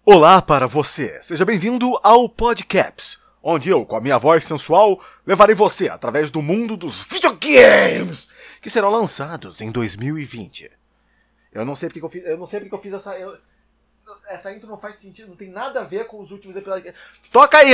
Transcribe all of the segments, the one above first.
Olá para você, seja bem-vindo ao Podcaps, onde eu, com a minha voz sensual, levarei você através do mundo dos videogames que serão lançados em 2020. Eu não sei porque eu fiz essa... Essa intro não faz sentido, não tem nada a ver com os últimos episódios. Toca aí!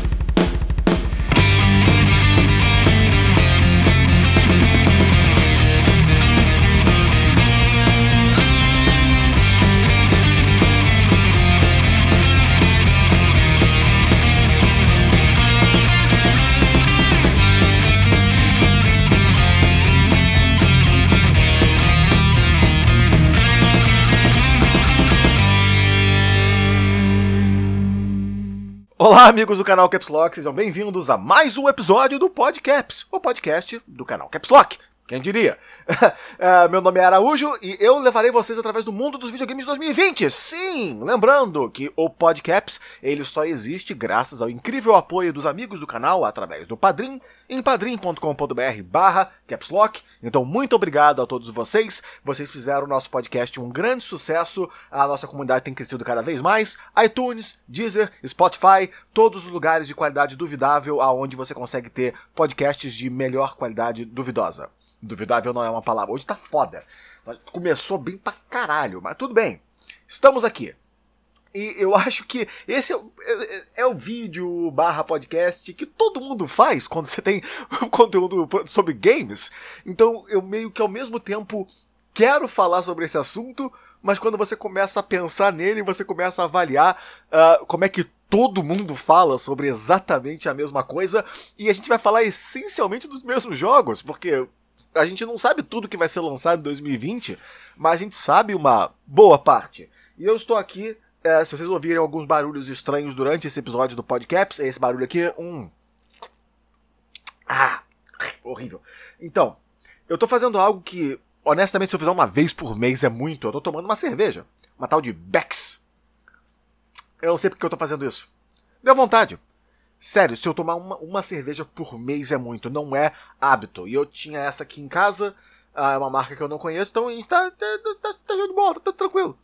Olá, amigos do canal Caps Lock, sejam bem-vindos a mais um episódio do Podcaps, o podcast do canal Caps Lock. Quem diria? Meu nome é Araújo e eu levarei vocês através do mundo dos videogames de 2020. Sim, lembrando que o Podcaps ele só existe graças ao incrível apoio dos amigos do canal através do Padrim, em padrim.com.br/capslock. Então, muito obrigado a todos vocês. Vocês fizeram o nosso podcast um grande sucesso. A nossa comunidade tem crescido cada vez mais. iTunes, Deezer, Spotify, todos os lugares de qualidade duvidável aonde você consegue ter podcasts de melhor qualidade duvidosa. Duvidável não é uma palavra. Hoje tá foda. Começou bem pra caralho, mas tudo bem. Estamos aqui. E eu acho que esse é o vídeo / podcast que todo mundo faz quando você tem conteúdo sobre games. Então eu meio que ao mesmo tempo quero falar sobre esse assunto, mas quando você começa a pensar nele, você começa a avaliar como é que todo mundo fala sobre exatamente a mesma coisa. E a gente vai falar essencialmente dos mesmos jogos, porque a gente não sabe tudo que vai ser lançado em 2020, mas a gente sabe uma boa parte. E eu estou aqui, se vocês ouvirem alguns barulhos estranhos durante esse episódio do Podcaps, é esse barulho aqui, horrível. Então, eu tô fazendo algo que, honestamente, se eu fizer uma vez por mês é muito. Eu tô tomando uma cerveja, uma tal de Beck's. Eu não sei porque eu tô fazendo isso. Deu vontade. Sério, se eu tomar uma cerveja por mês é muito, não é hábito. E eu tinha essa aqui em casa, é uma marca que eu não conheço, então a gente tá de bola, tá tranquilo.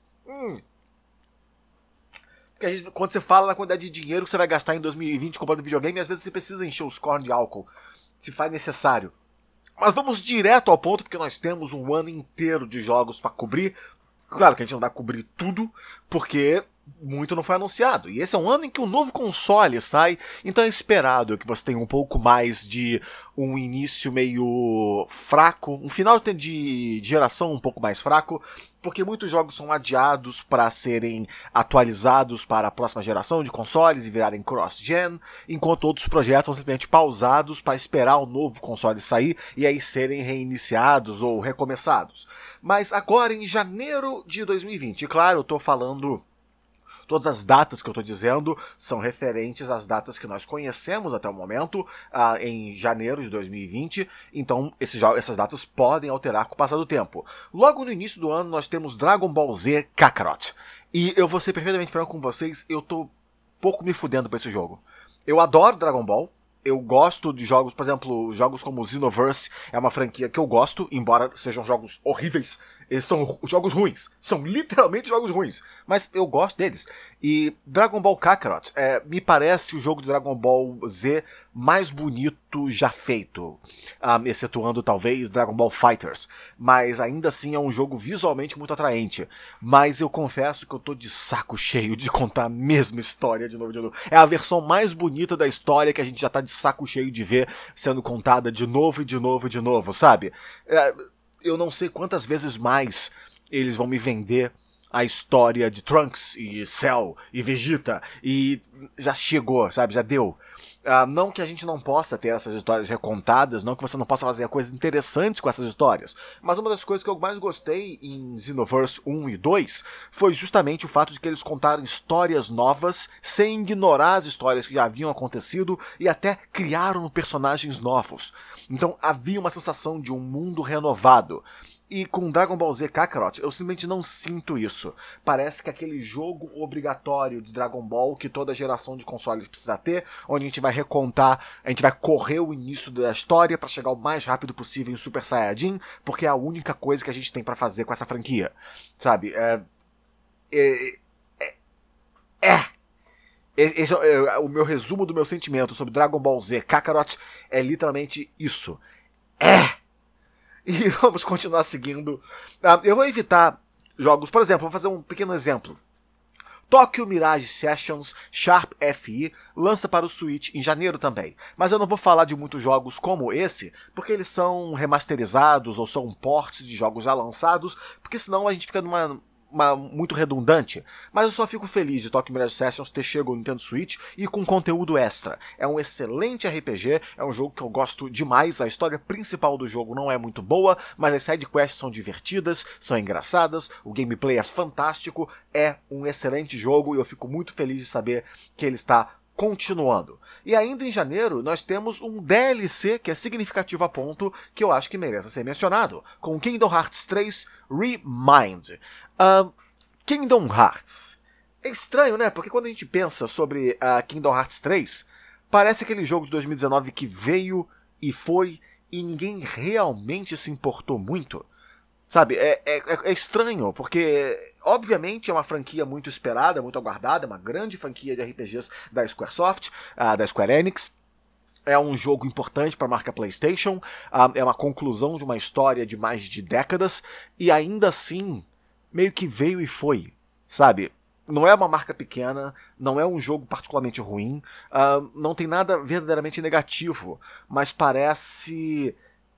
Porque quando você fala na quantidade de dinheiro que você vai gastar em 2020 comprando videogame, às vezes você precisa encher os cornos de álcool, se faz necessário. Mas vamos direto ao ponto, porque nós temos um ano inteiro de jogos pra cobrir. Claro que a gente não vai cobrir tudo, porque muito não foi anunciado. E esse é um ano em que um novo console sai, então é esperado que você tenha um pouco mais de um início meio fraco, um final de geração um pouco mais fraco, porque muitos jogos são adiados para serem atualizados para a próxima geração de consoles e virarem cross-gen, enquanto outros projetos são simplesmente pausados para esperar o novo console sair e aí serem reiniciados ou recomeçados. Mas agora em janeiro de 2020, e claro, eu estou falando... Todas as datas que eu estou dizendo são referentes às datas que nós conhecemos até o momento, em janeiro de 2020, então essas datas podem alterar com o passar do tempo. Logo no início do ano nós temos Dragon Ball Z Kakarot, e eu vou ser perfeitamente franco com vocês, eu tô pouco me fudendo pra esse jogo. Eu adoro Dragon Ball, eu gosto de jogos, por exemplo, jogos como Xenoverse é uma franquia que eu gosto, embora sejam jogos horríveis. Eles são jogos ruins, são literalmente jogos ruins, mas eu gosto deles. E Dragon Ball Kakarot me parece o jogo de Dragon Ball Z mais bonito já feito, excetuando talvez Dragon Ball FighterZ, mas ainda assim é um jogo visualmente muito atraente. Mas eu confesso que eu tô de saco cheio de contar a mesma história de novo. É a versão mais bonita da história que a gente já tá de saco cheio de ver sendo contada de novo e de novo e de novo, sabe? Eu não sei quantas vezes mais eles vão me vender a história de Trunks e Cell e Vegeta e já chegou, sabe? Já deu. Não que a gente não possa ter essas histórias recontadas, não que você não possa fazer coisas interessantes com essas histórias, mas uma das coisas que eu mais gostei em Xenoverse 1 e 2 foi justamente o fato de que eles contaram histórias novas sem ignorar as histórias que já haviam acontecido e até criaram personagens novos. Então havia uma sensação de um mundo renovado. E com Dragon Ball Z Kakarot, eu simplesmente não sinto isso. Parece que aquele jogo obrigatório de Dragon Ball que toda geração de consoles precisa ter, onde a gente vai recontar, a gente vai correr o início da história pra chegar o mais rápido possível em Super Saiyajin, porque é a única coisa que a gente tem pra fazer com essa franquia, sabe? Esse é o meu resumo do meu sentimento sobre Dragon Ball Z. Kakarot é literalmente isso. E vamos continuar seguindo. Eu vou evitar jogos, por exemplo, vou fazer um pequeno exemplo. Tokyo Mirage Sessions Sharp FI lança para o Switch em janeiro também. Mas eu não vou falar de muitos jogos como esse, porque eles são remasterizados ou são ports de jogos já lançados, porque senão a gente fica muito redundante, mas eu só fico feliz de Tokyo Mirage Sessions ter chegado no Nintendo Switch e com conteúdo extra. É um excelente RPG, é um jogo que eu gosto demais, a história principal do jogo não é muito boa, mas as sidequests são divertidas, são engraçadas, o gameplay é fantástico, é um excelente jogo e eu fico muito feliz de saber que ele está continuando. E ainda em janeiro nós temos um DLC que é significativo a ponto que eu acho que merece ser mencionado, com Kingdom Hearts 3 Remind. Kingdom Hearts. É estranho, né? Porque quando a gente pensa sobre Kingdom Hearts 3, parece aquele jogo de 2019 que veio e foi e ninguém realmente se importou muito. Sabe, é estranho, porque obviamente é uma franquia muito esperada, muito aguardada, uma grande franquia de RPGs da Squaresoft, da Square Enix. É um jogo importante para a marca PlayStation, é uma conclusão de uma história de mais de décadas, e ainda assim, meio que veio e foi, sabe? Não é uma marca pequena, não é um jogo particularmente ruim, não tem nada verdadeiramente negativo, mas parece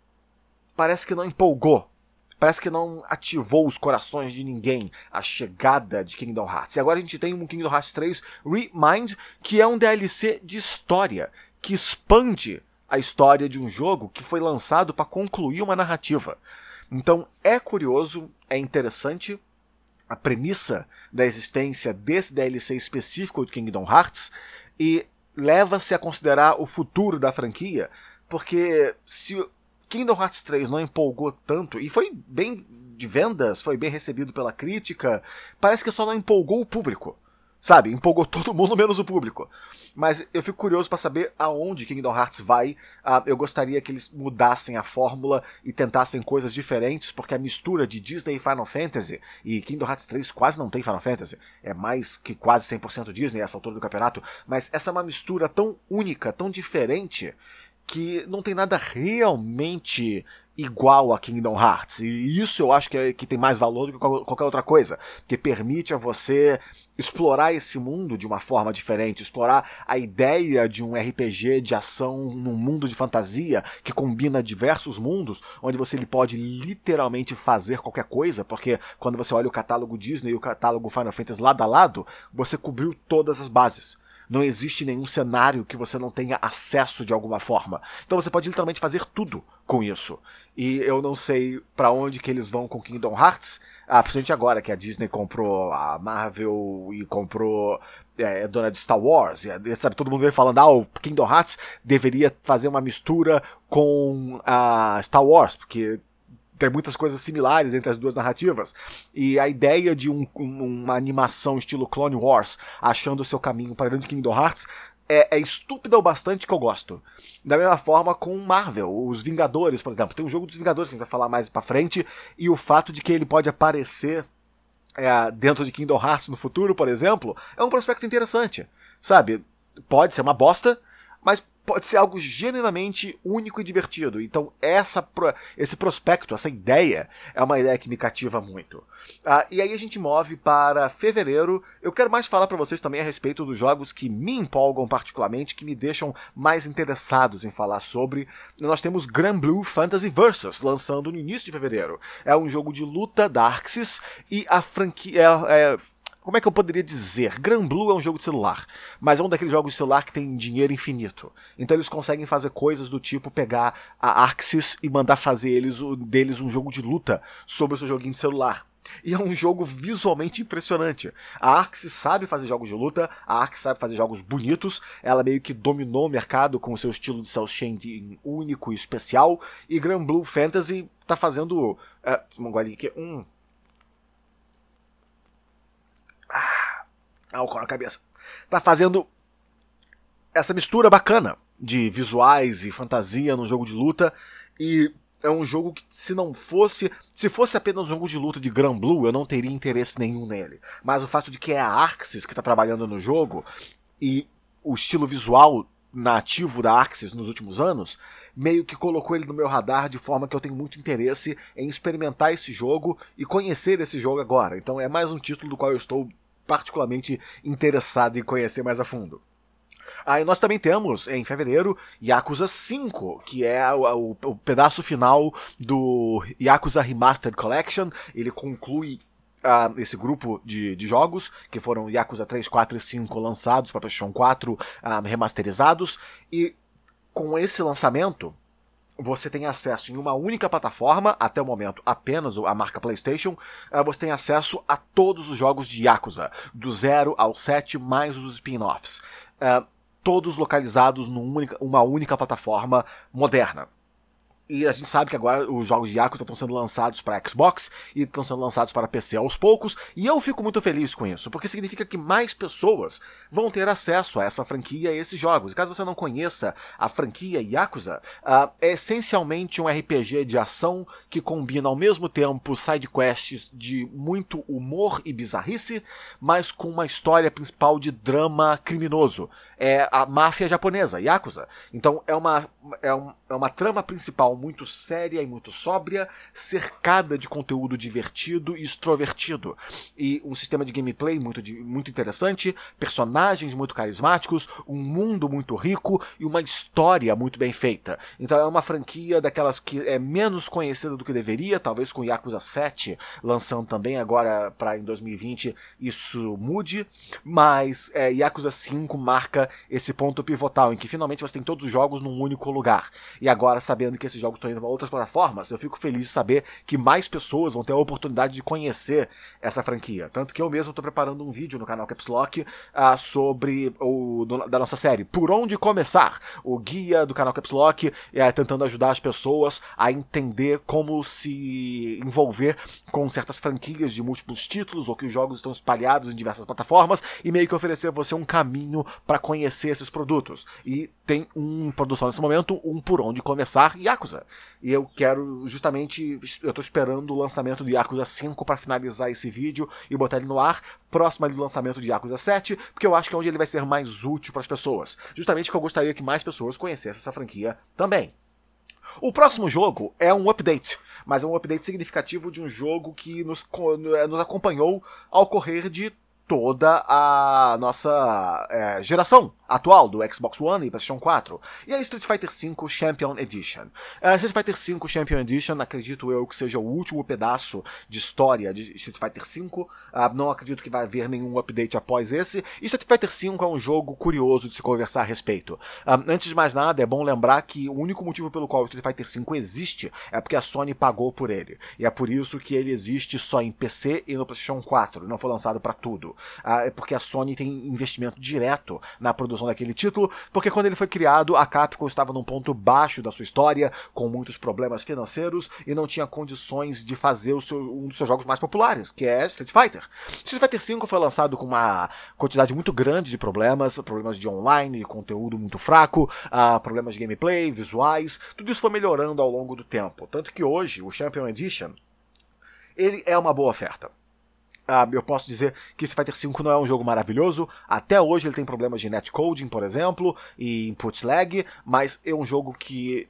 que não empolgou. Parece que não ativou os corações de ninguém a chegada de Kingdom Hearts. E agora a gente tem um Kingdom Hearts 3 Remind, que é um DLC de história, que expande a história de um jogo que foi lançado para concluir uma narrativa. Então é curioso, é interessante a premissa da existência desse DLC específico de Kingdom Hearts e leva-se a considerar o futuro da franquia, porque se Kingdom Hearts 3 não empolgou tanto, e foi bem de vendas, foi bem recebido pela crítica, parece que só não empolgou o público, sabe? Empolgou todo mundo menos o público. Mas eu fico curioso para saber aonde Kingdom Hearts vai. Eu gostaria que eles mudassem a fórmula e tentassem coisas diferentes, porque a mistura de Disney e Final Fantasy, e Kingdom Hearts 3 quase não tem Final Fantasy, é mais que quase 100% Disney a essa altura do campeonato, mas essa é uma mistura tão única, tão diferente, que não tem nada realmente igual a Kingdom Hearts. E isso eu acho que tem mais valor do que qualquer outra coisa, que permite a você explorar esse mundo de uma forma diferente, explorar a ideia de um RPG de ação num mundo de fantasia que combina diversos mundos, onde você pode literalmente fazer qualquer coisa, porque quando você olha o catálogo Disney e o catálogo Final Fantasy lado a lado, você cobriu todas as bases. Não existe nenhum cenário que você não tenha acesso de alguma forma. Então você pode literalmente fazer tudo com isso. E eu não sei pra onde que eles vão com Kingdom Hearts, principalmente agora que a Disney comprou a Marvel e comprou dona de Star Wars. E, sabe, todo mundo veio falando, o Kingdom Hearts deveria fazer uma mistura com a Star Wars, porque tem muitas coisas similares entre as duas narrativas, e a ideia de uma animação estilo Clone Wars achando o seu caminho para dentro de Kingdom Hearts é estúpida o bastante que eu gosto. Da mesma forma com Marvel, os Vingadores, por exemplo. Tem um jogo dos Vingadores que a gente vai falar mais pra frente, e o fato de que ele pode aparecer dentro de Kingdom Hearts no futuro, por exemplo, é um prospecto interessante, sabe? Pode ser uma bosta, mas pode ser algo genuinamente único e divertido. Então esse prospecto, essa ideia, é uma ideia que me cativa muito. E aí a gente move para fevereiro. Eu quero mais falar para vocês também a respeito dos jogos que me empolgam particularmente, que me deixam mais interessados em falar sobre. Nós temos Granblue Fantasy Versus, lançando no início de fevereiro. É um jogo de luta da Arxis, e a franquia como é que eu poderia dizer? Granblue é um jogo de celular, mas é um daqueles jogos de celular que tem dinheiro infinito. Então eles conseguem fazer coisas do tipo pegar a Arxis e mandar fazer deles um jogo de luta sobre o seu joguinho de celular. E é um jogo visualmente impressionante. A Arxis sabe fazer jogos de luta, a Arxis sabe fazer jogos bonitos, ela meio que dominou o mercado com o seu estilo de cel shading único e especial, e Granblue Fantasy tá fazendo... vamos golinho aqui. Álcool na cabeça. Tá fazendo essa mistura bacana de visuais e fantasia no jogo de luta, e é um jogo que se fosse apenas um jogo de luta de Granblue, eu não teria interesse nenhum nele. Mas o fato de que é a Arxis que tá trabalhando no jogo, e o estilo visual nativo da Axis nos últimos anos meio que colocou ele no meu radar de forma que eu tenho muito interesse em experimentar esse jogo e conhecer esse jogo agora. Então é mais um título do qual eu estou particularmente interessado em conhecer mais a fundo. Aí nós também temos, em fevereiro, Yakuza 5, que é o pedaço final do Yakuza Remastered Collection. Ele conclui esse grupo de jogos, que foram Yakuza 3, 4 e 5 lançados para PlayStation 4, remasterizados. E com esse lançamento, você tem acesso em uma única plataforma, até o momento apenas a marca PlayStation, você tem acesso a todos os jogos de Yakuza, do 0 ao 7, mais os spin-offs. Todos localizados numa única plataforma moderna. E a gente sabe que agora os jogos de Yakuza estão sendo lançados para Xbox e estão sendo lançados para PC aos poucos, e eu fico muito feliz com isso, porque significa que mais pessoas vão ter acesso a essa franquia e a esses jogos. E caso você não conheça a franquia Yakuza, é essencialmente um RPG de ação que combina ao mesmo tempo sidequests de muito humor e bizarrice, mas com uma história principal de drama criminoso. É a máfia japonesa, Yakuza. Então é uma trama principal muito séria e muito sóbria, cercada de conteúdo divertido e extrovertido. E um sistema de gameplay muito interessante, personagens muito carismáticos, um mundo muito rico e uma história muito bem feita. Então é uma franquia daquelas que é menos conhecida do que deveria, talvez com Yakuza 7 lançando também agora para em 2020 isso mude, mas Yakuza 5 marca esse ponto pivotal em que finalmente você tem todos os jogos num único lugar. E agora, sabendo que esses jogos estão indo para outras plataformas, eu fico feliz de saber que mais pessoas vão ter a oportunidade de conhecer essa franquia. Tanto que eu mesmo estou preparando um vídeo no canal Caps Lock sobre da nossa série Por Onde Começar, o guia do canal Caps Lock, tentando ajudar as pessoas a entender como se envolver com certas franquias de múltiplos títulos, ou que os jogos estão espalhados em diversas plataformas, e meio que oferecer a você um caminho para conhecer esses produtos. E tem em produção nesse momento Por Onde Começar Yakuza. E eu quero justamente, eu estou esperando o lançamento do Yakuza 5 para finalizar esse vídeo e botar ele no ar, próximo ali do lançamento de Yakuza 7, porque eu acho que é onde ele vai ser mais útil para as pessoas. Justamente porque eu gostaria que mais pessoas conhecessem essa franquia também. O próximo jogo é um update, mas é um update significativo de um jogo que nos acompanhou ao correr de toda a nossa geração atual do Xbox One e PlayStation 4. E a Street Fighter V Champion Edition. Street Fighter V Champion Edition, acredito eu que seja o último pedaço de história de Street Fighter V. Não acredito que vai haver nenhum update após esse. E Street Fighter V é um jogo curioso de se conversar a respeito. Antes de mais nada, é bom lembrar que o único motivo pelo qual o Street Fighter V existe é porque a Sony pagou por ele. E é por isso que ele existe só em PC e no PlayStation 4. Não foi lançado para tudo. É porque a Sony tem investimento direto na produção daquele título, porque quando ele foi criado, a Capcom estava num ponto baixo da sua história, com muitos problemas financeiros, e não tinha condições de fazer um dos seus jogos mais populares, que é Street Fighter. Street Fighter V foi lançado com uma quantidade muito grande de problemas de online, de conteúdo muito fraco, problemas de gameplay, visuais, tudo isso foi melhorando ao longo do tempo. Tanto que hoje, o Champion Edition, ele é uma boa oferta. Eu posso dizer que Street Fighter V não é um jogo maravilhoso. Até hoje ele tem problemas de netcoding, por exemplo, e input lag, mas é um jogo que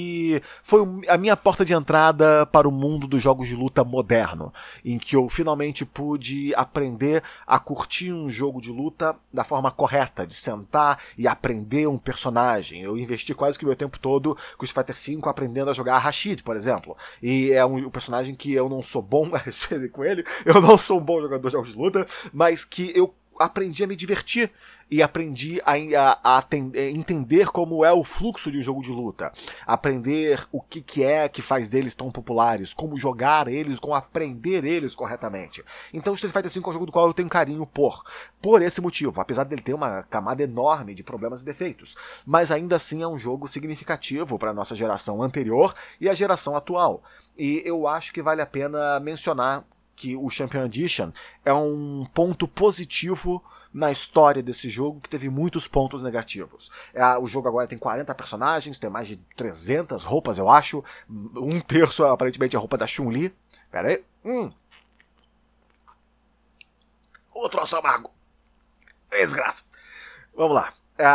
foi a minha porta de entrada para o mundo dos jogos de luta moderno, em que eu finalmente pude aprender a curtir um jogo de luta da forma correta, de sentar e aprender um personagem. Eu investi quase que o meu tempo todo com Street Fighter V aprendendo a jogar Rashid, por exemplo, e é um personagem que eu não sou bom com ele, eu não sou um bom jogador de jogos de luta, mas que eu aprendi a me divertir e aprendi a entender como é o fluxo de um jogo de luta, aprender o que é que faz deles tão populares, como jogar eles, como aprender eles corretamente. Então Street Fighter V é um jogo do qual eu tenho carinho por esse motivo, apesar dele ter uma camada enorme de problemas e defeitos, mas ainda assim é um jogo significativo para a nossa geração anterior e a geração atual, e eu acho que vale a pena mencionar que o Champion Edition é um ponto positivo na história desse jogo, que teve muitos pontos negativos. O jogo agora tem 40 personagens, tem mais de 300 roupas, eu acho. Um terço, aparentemente, é a roupa da Chun-Li. Pera aí. O troço amargo. Desgraça. Vamos lá.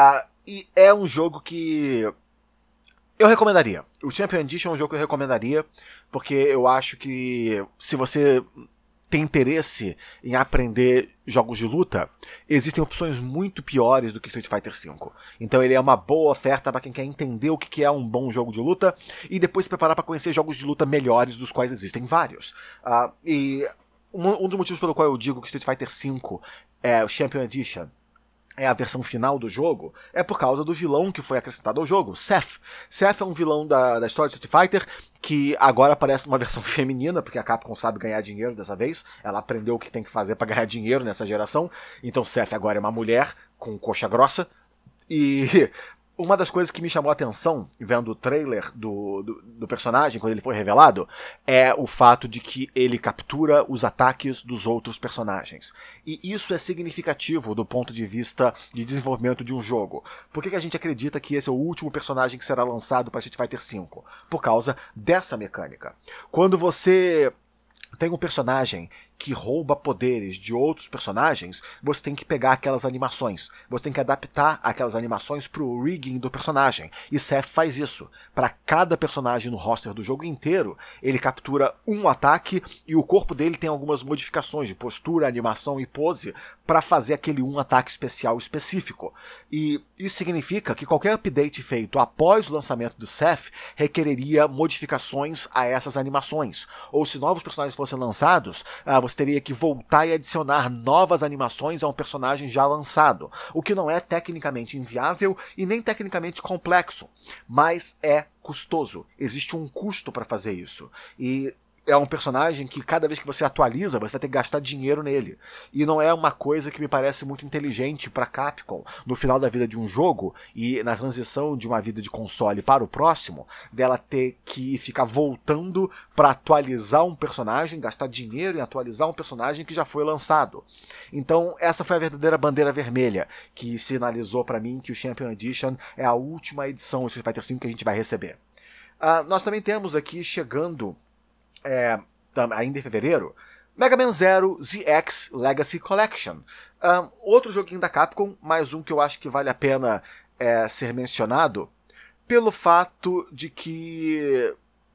E é um jogo que eu recomendaria. O Champion Edition é um jogo que eu recomendaria, porque eu acho que se você tem interesse em aprender jogos de luta, existem opções muito piores do que Street Fighter V. Então ele é uma boa oferta para quem quer entender o que é um bom jogo de luta e depois se preparar para conhecer jogos de luta melhores, dos quais existem vários. E um dos motivos pelo qual eu digo que Street Fighter V é o Champion Edition, é a versão final do jogo, é por causa do vilão que foi acrescentado ao jogo, Seth. Seth é um vilão da história de Street Fighter, que agora aparece uma versão feminina, porque a Capcom sabe ganhar dinheiro dessa vez, ela aprendeu o que tem que fazer para ganhar dinheiro nessa geração, então Seth agora é uma mulher com coxa grossa, e uma das coisas que me chamou a atenção, vendo o trailer do personagem, quando ele foi revelado, é o fato de que ele captura os ataques dos outros personagens. E isso é significativo do ponto de vista de desenvolvimento de um jogo. Por que a gente acredita que esse é o último personagem que será lançado para Street Fighter V? Por causa dessa mecânica. Quando você tem um personagem que rouba poderes de outros personagens, você tem que pegar aquelas animações. Você tem que adaptar aquelas animações pro rigging do personagem. E Seth faz isso. Para cada personagem no roster do jogo inteiro, ele captura um ataque e o corpo dele tem algumas modificações de postura, animação e pose para fazer aquele um ataque especial específico. E isso significa que qualquer update feito após o lançamento do Seth requereria modificações a essas animações. Ou se novos personagens fossem lançados, você teria que voltar e adicionar novas animações a um personagem já lançado, o que não é tecnicamente inviável e nem tecnicamente complexo, mas é custoso. Existe um custo para fazer isso. E é um personagem que cada vez que você atualiza, você vai ter que gastar dinheiro nele. E não é uma coisa que me parece muito inteligente para Capcom, no final da vida de um jogo e na transição de uma vida de console para o próximo, dela ter que ficar voltando para atualizar um personagem, gastar dinheiro em atualizar um personagem que já foi lançado. Então essa foi a verdadeira bandeira vermelha que sinalizou para mim que o Champion Edition é a última edição do Street Fighter V que a gente vai receber. Nós também temos aqui chegando ainda em fevereiro, Mega Man Zero ZX Legacy Collection. Outro joguinho da Capcom, mais um que eu acho que vale a pena ser mencionado, pelo fato de que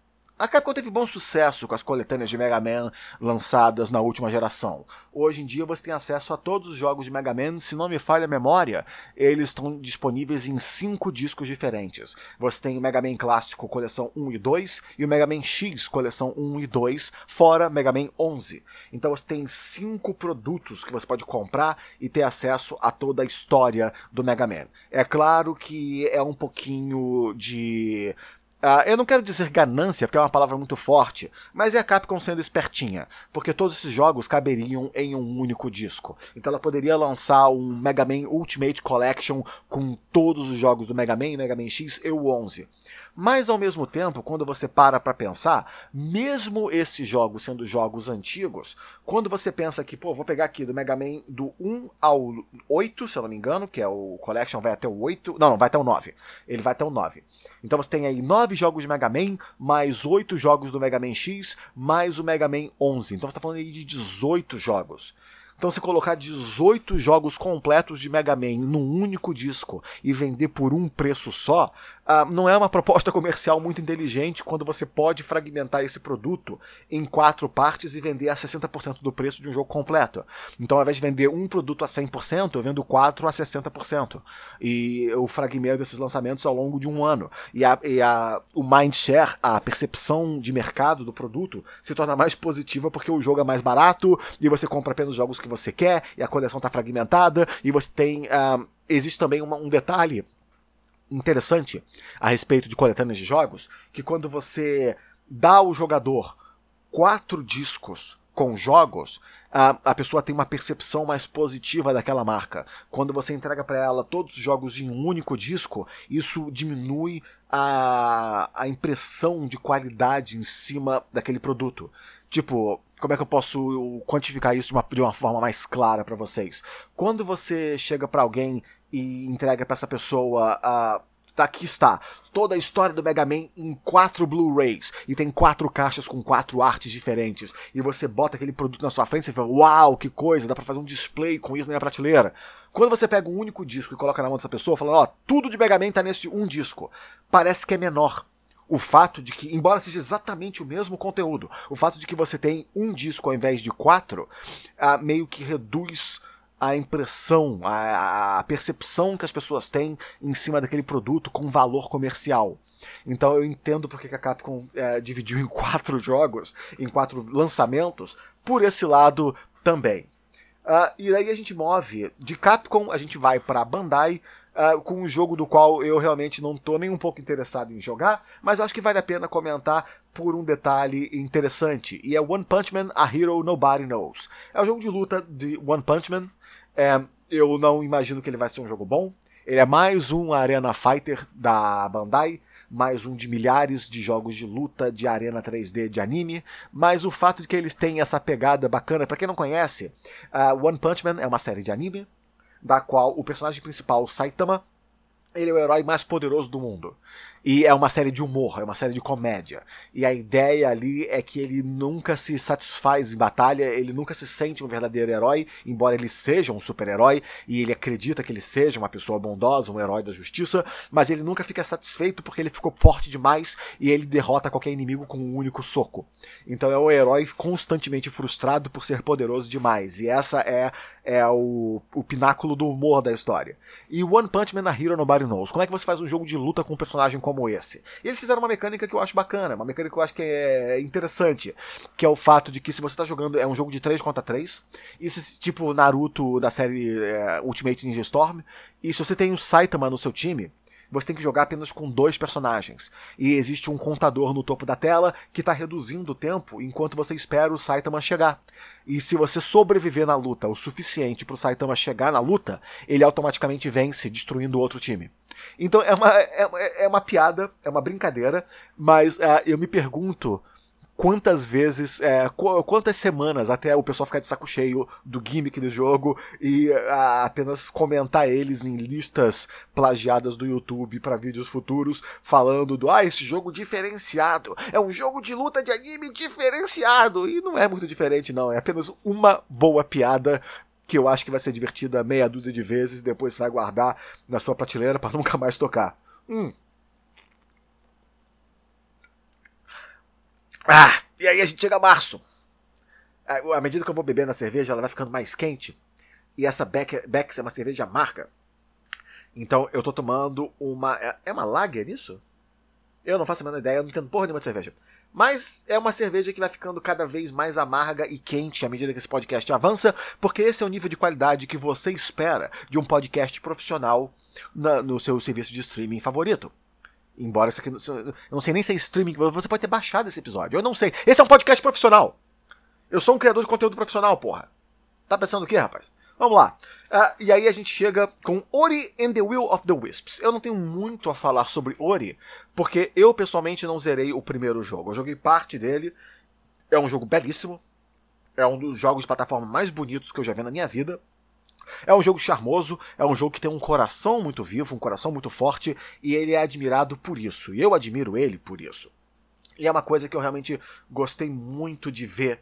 a Capcom teve bom sucesso com as coletâneas de Mega Man lançadas na última geração. Hoje em dia você tem acesso a todos os jogos de Mega Man, se não me falha a memória, eles estão disponíveis em 5 discos diferentes. Você tem o Mega Man Clássico Coleção 1 e 2 e o Mega Man X Coleção 1 e 2, fora Mega Man 11. Então você tem 5 produtos que você pode comprar e ter acesso a toda a história do Mega Man. É claro que é um pouquinho de... eu não quero dizer ganância, porque é uma palavra muito forte, mas é a Capcom sendo espertinha, porque todos esses jogos caberiam em um único disco. Então ela poderia lançar um Mega Man Ultimate Collection com todos os jogos do Mega Man, Mega Man X e o 11. Mas ao mesmo tempo, quando você para pensar, mesmo esses jogos sendo jogos antigos, quando você pensa que, vou pegar aqui do Mega Man do 1 ao 8, se eu não me engano, que é o Collection, vai até o 8, não, vai até o 9. Ele vai até o 9. Então você tem aí 9 jogos de Mega Man, mais 8 jogos do Mega Man X, mais o Mega Man 11. Então você está falando aí de 18 jogos. Então se colocar 18 jogos completos de Mega Man num único disco e vender por um preço só, não é uma proposta comercial muito inteligente quando você pode fragmentar esse produto em 4 partes e vender a 60% do preço de um jogo completo. Então ao invés de vender um produto a 100%, eu vendo 4 a 60%. E eu fragmento esses lançamentos ao longo de um ano. E o mindshare, a percepção de mercado do produto, se torna mais positiva porque o jogo é mais barato e você compra apenas os jogos que você quer e a coleção está fragmentada e você tem... existe também um detalhe interessante a respeito de coletâneas de jogos, que quando você dá ao jogador 4 discos com jogos, a pessoa tem uma percepção mais positiva daquela marca. Quando você entrega para ela todos os jogos em um único disco, isso diminui a impressão de qualidade em cima daquele produto. Tipo, como é que eu posso quantificar isso de uma forma mais clara para vocês? Quando você chega para alguém e entrega para essa pessoa aqui está toda a história do Mega Man em 4 Blu-rays, e tem 4 caixas com 4 artes diferentes, e você bota aquele produto na sua frente e você fala, uau, que coisa, dá pra fazer um display com isso na minha prateleira. Quando você pega um único disco e coloca na mão dessa pessoa, falando, ó, tudo de Mega Man tá nesse um disco, parece que é menor. O fato de que, embora seja exatamente o mesmo conteúdo, o fato de que você tem um disco ao invés de 4, meio que reduz a impressão, a percepção que as pessoas têm em cima daquele produto com valor comercial. Então eu entendo porque que a Capcom dividiu em 4 jogos, em 4 lançamentos, por esse lado também. E aí a gente move de Capcom, a gente vai para Bandai, com um jogo do qual eu realmente não estou nem um pouco interessado em jogar, mas eu acho que vale a pena comentar por um detalhe interessante, e é One Punch Man: A Hero Nobody Knows. É um jogo de luta de One Punch Man. Eu não imagino que ele vai ser um jogo bom. Ele é mais um Arena Fighter da Bandai, mais um de milhares de jogos de luta de arena 3D de anime, mas o fato de que eles têm essa pegada bacana, pra quem não conhece, One Punch Man é uma série de anime, da qual o personagem principal, Saitama, ele é o herói mais poderoso do mundo. E é uma série de humor, é uma série de comédia. E a ideia ali é que ele nunca se satisfaz em batalha, ele nunca se sente um verdadeiro herói, embora ele seja um super-herói, e ele acredita que ele seja uma pessoa bondosa, um herói da justiça, mas ele nunca fica satisfeito porque ele ficou forte demais e ele derrota qualquer inimigo com um único soco. Então é um herói constantemente frustrado por ser poderoso demais. E essa é o pináculo do humor da história. E One Punch Man: A Hero Nobody Knows. Como é que você faz um jogo de luta com um personagem como esse? E eles fizeram uma mecânica que eu acho bacana, uma mecânica que eu acho que é interessante, que é o fato de que se você está jogando, é um jogo de 3 contra 3, isso tipo Naruto da série Ultimate Ninja Storm, e se você tem o Saitama no seu time, você tem que jogar apenas com 2 personagens. E existe um contador no topo da tela que está reduzindo o tempo enquanto você espera o Saitama chegar. E se você sobreviver na luta o suficiente para o Saitama chegar na luta, ele automaticamente vence, destruindo o outro time. Então é uma piada, é uma brincadeira, mas eu me pergunto quantas vezes, quantas semanas até o pessoal ficar de saco cheio do gimmick do jogo e apenas comentar eles em listas plagiadas do YouTube para vídeos futuros, falando do esse jogo diferenciado, é um jogo de luta de anime diferenciado, e não é muito diferente não, é apenas uma boa piada que eu acho que vai ser divertida meia dúzia de vezes e depois você vai guardar na sua prateleira para nunca mais tocar. E aí a gente chega a março. À medida que eu vou bebendo a cerveja, ela vai ficando mais quente. E essa Beck's é uma cerveja amarga. Então eu tô tomando uma... É uma lager isso? Eu não faço a menor ideia, eu não entendo porra nenhuma de cerveja. Mas é uma cerveja que vai ficando cada vez mais amarga e quente à medida que esse podcast avança, porque esse é o nível de qualidade que você espera de um podcast profissional no seu serviço de streaming favorito. Embora isso aqui... Eu não sei nem se é streaming, você pode ter baixado esse episódio, eu não sei. Esse é um podcast profissional. Eu sou um criador de conteúdo profissional, porra. Tá pensando o quê, rapaz? Vamos lá. E aí a gente chega com Ori and the Will of the Wisps. Eu não tenho muito a falar sobre Ori, porque eu pessoalmente não zerei o primeiro jogo. Eu joguei parte dele. É um jogo belíssimo. É um dos jogos de plataforma mais bonitos que eu já vi na minha vida. É um jogo charmoso, é um jogo que tem um coração muito vivo, um coração muito forte, e ele é admirado por isso. E eu admiro ele por isso. E é uma coisa que eu realmente gostei muito de ver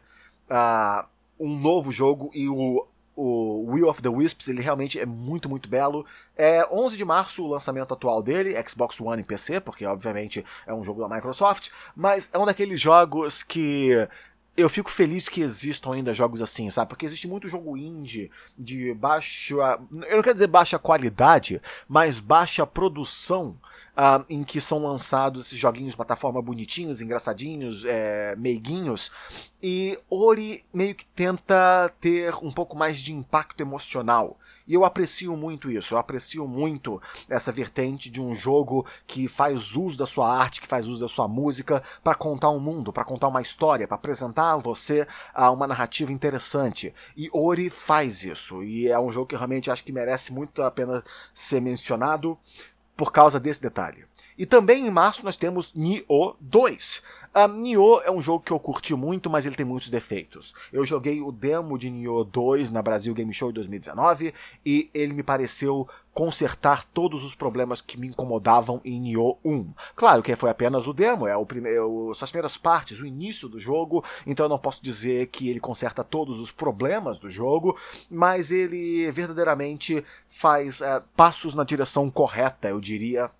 um novo jogo, e o Will of the Wisps, ele realmente é muito, muito belo. É 11 de março o lançamento atual dele, Xbox One e PC, porque obviamente é um jogo da Microsoft, mas é um daqueles jogos que eu fico feliz que existam ainda jogos assim, sabe? Porque existe muito jogo indie de baixa... Eu não quero dizer baixa qualidade, mas baixa produção, em que são lançados esses joguinhos de plataforma bonitinhos, engraçadinhos, meiguinhos, e Ori meio que tenta ter um pouco mais de impacto emocional. E eu aprecio muito isso, eu aprecio muito essa vertente de um jogo que faz uso da sua arte, que faz uso da sua música para contar um mundo, para contar uma história, para apresentar a você uma narrativa interessante. E Ori faz isso, e é um jogo que eu realmente acho que merece muito a pena ser mencionado por causa desse detalhe. E também em março nós temos Nioh 2. Nioh é um jogo que eu curti muito, mas ele tem muitos defeitos. Eu joguei o demo de Nioh 2 na Brasil Game Show em 2019 e ele me pareceu consertar todos os problemas que me incomodavam em Nioh 1. Claro que foi apenas o demo, são as primeiras partes, o início do jogo, então eu não posso dizer que ele conserta todos os problemas do jogo, mas ele verdadeiramente faz passos na direção correta, eu diria,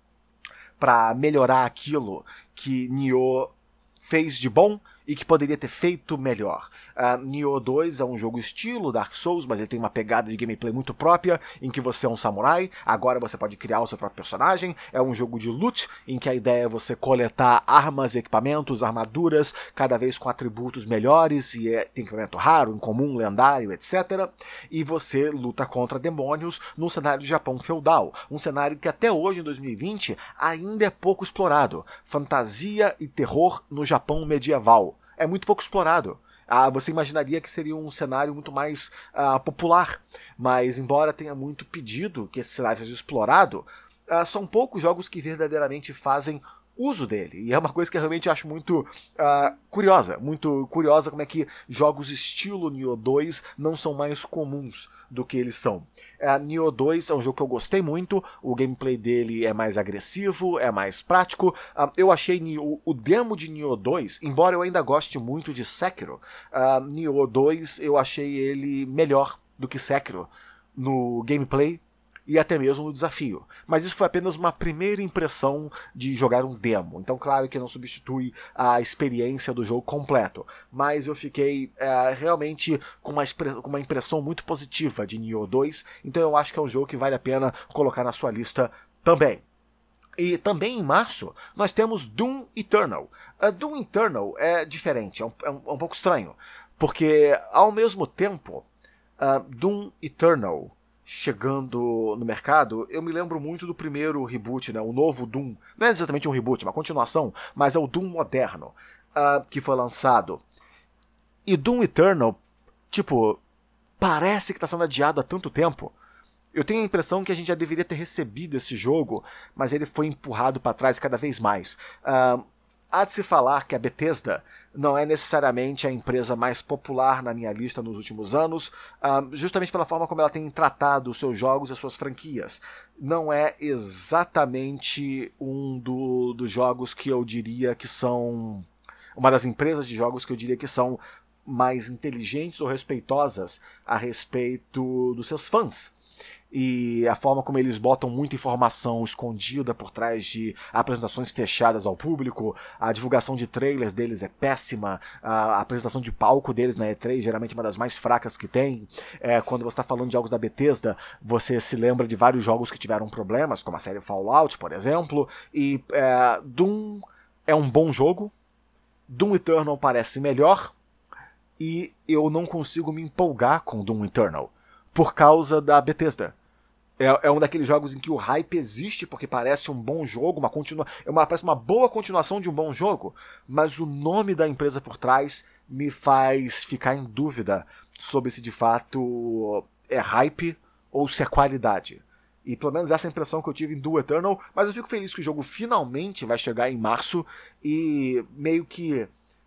para melhorar aquilo que Nioh fez de bom e que poderia ter feito melhor. Nioh 2 é um jogo estilo Dark Souls, mas ele tem uma pegada de gameplay muito própria, em que você é um samurai, agora você pode criar o seu próprio personagem, é um jogo de loot, em que a ideia é você coletar armas, equipamentos, armaduras, cada vez com atributos melhores, e tem equipamento raro, incomum, lendário, etc. E você luta contra demônios num cenário de Japão feudal, um cenário que até hoje, em 2020, ainda é pouco explorado. Fantasia e terror no Japão medieval. É muito pouco explorado. Você imaginaria que seria um cenário muito mais popular, mas embora tenha muito pedido que esse cenário seja explorado, são poucos jogos que verdadeiramente fazem uso dele, e é uma coisa que eu realmente acho muito curiosa como é que jogos estilo Nioh 2 não são mais comuns do que eles são. Nioh 2 é um jogo que eu gostei muito, o gameplay dele é mais agressivo, é mais prático. Eu achei o demo de Nioh 2, embora eu ainda goste muito de Sekiro, Nioh 2 eu achei ele melhor do que Sekiro no gameplay e até mesmo no desafio. Mas isso foi apenas uma primeira impressão de jogar um demo. Então, claro que não substitui a experiência do jogo completo. Mas eu fiquei realmente com uma impressão muito positiva de Nioh 2. Então eu acho que é um jogo que vale a pena colocar na sua lista também. E também em março nós temos Doom Eternal. Doom Eternal é diferente, é um pouco estranho. Porque ao mesmo tempo, Doom Eternal chegando no mercado, eu me lembro muito do primeiro reboot, né, o novo Doom. Não é exatamente um reboot, é uma continuação, mas é o Doom moderno, que foi lançado. E Doom Eternal, parece que está sendo adiado há tanto tempo. Eu tenho a impressão que a gente já deveria ter recebido esse jogo, mas ele foi empurrado para trás cada vez mais. Há de se falar que a Bethesda não é necessariamente a empresa mais popular na minha lista nos últimos anos, justamente pela forma como ela tem tratado os seus jogos e as suas franquias. Não é exatamente dos jogos que eu diria que são... uma das empresas de jogos que eu diria que são mais inteligentes ou respeitosas a respeito dos seus fãs. E a forma como eles botam muita informação escondida por trás de apresentações fechadas ao público, a divulgação de trailers deles é péssima, a apresentação de palco deles na E3 geralmente é uma das mais fracas que tem. Quando você está falando de jogos da Bethesda, você se lembra de vários jogos que tiveram problemas, como a série Fallout, por exemplo, e Doom é um bom jogo, Doom Eternal parece melhor, e eu não consigo me empolgar com Doom Eternal por causa da Bethesda. É um daqueles jogos em que o hype existe porque parece um bom jogo, parece uma boa continuação de um bom jogo, mas o nome da empresa por trás me faz ficar em dúvida sobre se de fato é hype ou se é qualidade. E pelo menos essa é a impressão que eu tive em Doom Eternal, mas eu fico feliz que o jogo finalmente vai chegar em março e meio que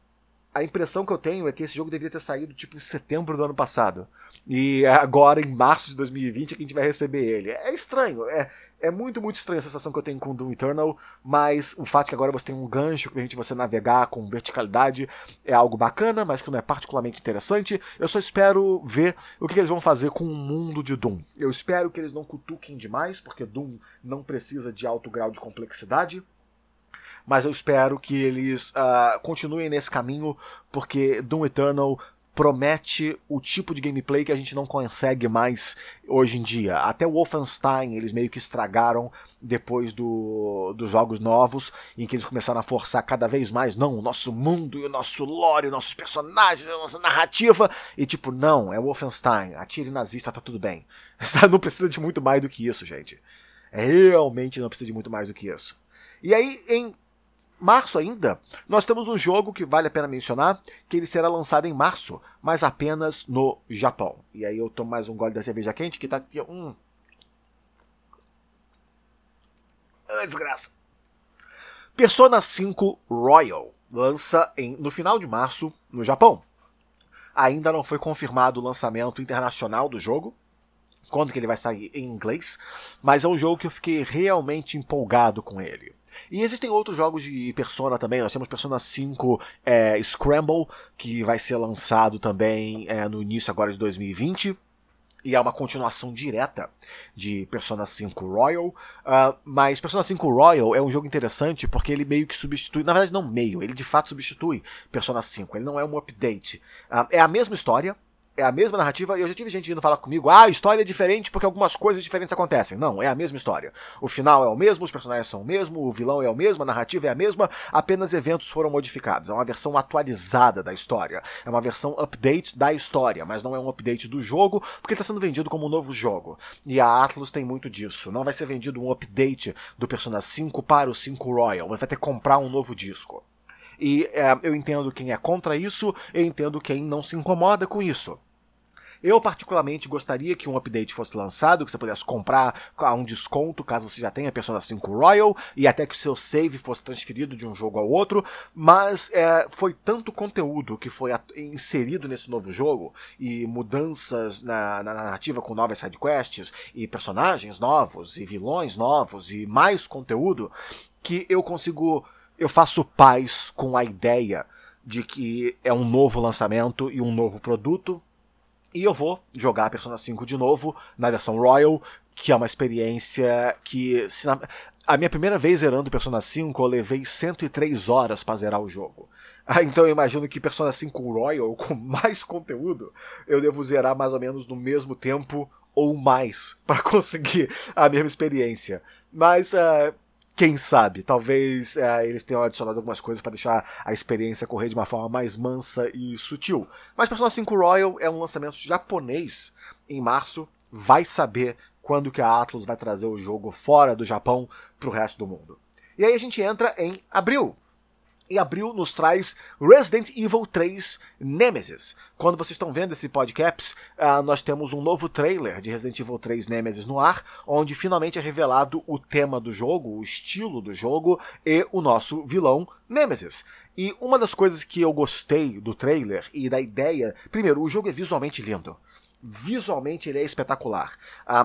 a impressão que eu tenho é que esse jogo deveria ter saído em setembro do ano passado. E agora, em março de 2020, é que a gente vai receber ele. É estranho, é muito, muito estranha a sensação que eu tenho com Doom Eternal, mas o fato de que agora você tem um gancho que permite você navegar com verticalidade é algo bacana, mas que não é particularmente interessante. Eu só espero ver o que eles vão fazer com o mundo de Doom. Eu espero que eles não cutuquem demais, porque Doom não precisa de alto grau de complexidade. Mas eu espero que eles continuem nesse caminho, porque Doom Eternal promete o tipo de gameplay que a gente não consegue mais hoje em dia. Até o Wolfenstein eles meio que estragaram depois dos jogos novos, em que eles começaram a forçar cada vez mais, não, o nosso mundo, e o nosso lore, os nossos personagens, a nossa narrativa, e não, é Wolfenstein, atire nazista, tá tudo bem. Não precisa de muito mais do que isso, gente. Realmente não precisa de muito mais do que isso. E aí, em março ainda, nós temos um jogo que vale a pena mencionar, que ele será lançado em março, mas apenas no Japão. E aí eu tomo mais um gole da cerveja quente, que tá aqui, desgraça. Persona 5 Royal. lança no final de março no Japão. Ainda não foi confirmado o lançamento internacional do jogo, quando que ele vai sair em inglês, mas é um jogo que eu fiquei realmente empolgado com ele. E existem outros jogos de Persona também, nós temos Persona 5 Scramble, que vai ser lançado também no início agora de 2020, e é uma continuação direta de Persona 5 Royal, mas Persona 5 Royal é um jogo interessante porque ele meio que substitui, na verdade não meio, ele de fato substitui Persona 5, ele não é um update. É a mesma história, é a mesma narrativa, e eu já tive gente vindo falar comigo, a história é diferente porque algumas coisas diferentes acontecem. Não, é a mesma história. O final é o mesmo, os personagens são o mesmo, o vilão é o mesmo, a narrativa é a mesma, apenas eventos foram modificados. É uma versão atualizada da história. É uma versão update da história, mas não é um update do jogo, porque ele está sendo vendido como um novo jogo. E a Atlus tem muito disso. Não vai ser vendido um update do Persona 5 para o 5 Royal, você vai ter que comprar um novo disco. E eu entendo quem é contra isso, eu entendo quem não se incomoda com isso. Eu particularmente gostaria que um update fosse lançado, que você pudesse comprar a um desconto, caso você já tenha Persona 5 Royal, e até que o seu save fosse transferido de um jogo ao outro, mas foi tanto conteúdo que foi inserido nesse novo jogo, e mudanças na narrativa com novas sidequests, e personagens novos, e vilões novos, e mais conteúdo, que eu faço paz com a ideia de que é um novo lançamento e um novo produto. E eu vou jogar Persona 5 de novo, na versão Royal, que é uma experiência que... A minha primeira vez zerando Persona 5, eu levei 103 horas para zerar o jogo. Então eu imagino que Persona 5 Royal, com mais conteúdo, eu devo zerar mais ou menos no mesmo tempo ou mais, para conseguir a mesma experiência. Mas... quem sabe, talvez eles tenham adicionado algumas coisas para deixar a experiência correr de uma forma mais mansa e sutil. Mas Persona 5 Royal é um lançamento japonês em março, vai saber quando que a Atlus vai trazer o jogo fora do Japão para o resto do mundo. E aí a gente entra em abril. Em abril nos traz Resident Evil 3 Nemesis. Quando vocês estão vendo esse podcast, nós temos um novo trailer de Resident Evil 3 Nemesis no ar, onde finalmente é revelado o tema do jogo, o estilo do jogo e o nosso vilão Nemesis. E uma das coisas que eu gostei do trailer e da ideia... Primeiro, o jogo é visualmente lindo. Visualmente ele é espetacular.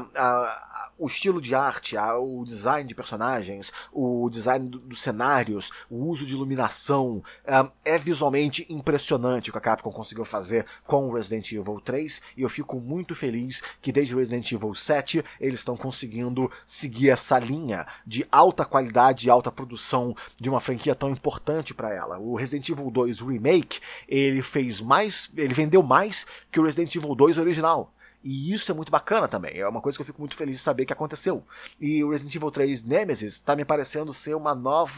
O estilo de arte, o design de personagens, o design dos cenários, o uso de iluminação, é visualmente impressionante o que a Capcom conseguiu fazer com o Resident Evil 3, e eu fico muito feliz que desde Resident Evil 7 eles estão conseguindo seguir essa linha de alta qualidade e alta produção de uma franquia tão importante para ela. O Resident Evil 2 Remake, ele vendeu mais que o Resident Evil 2 original. E isso é muito bacana também, é uma coisa que eu fico muito feliz de saber que aconteceu. E o Resident Evil 3 Nemesis está me parecendo ser um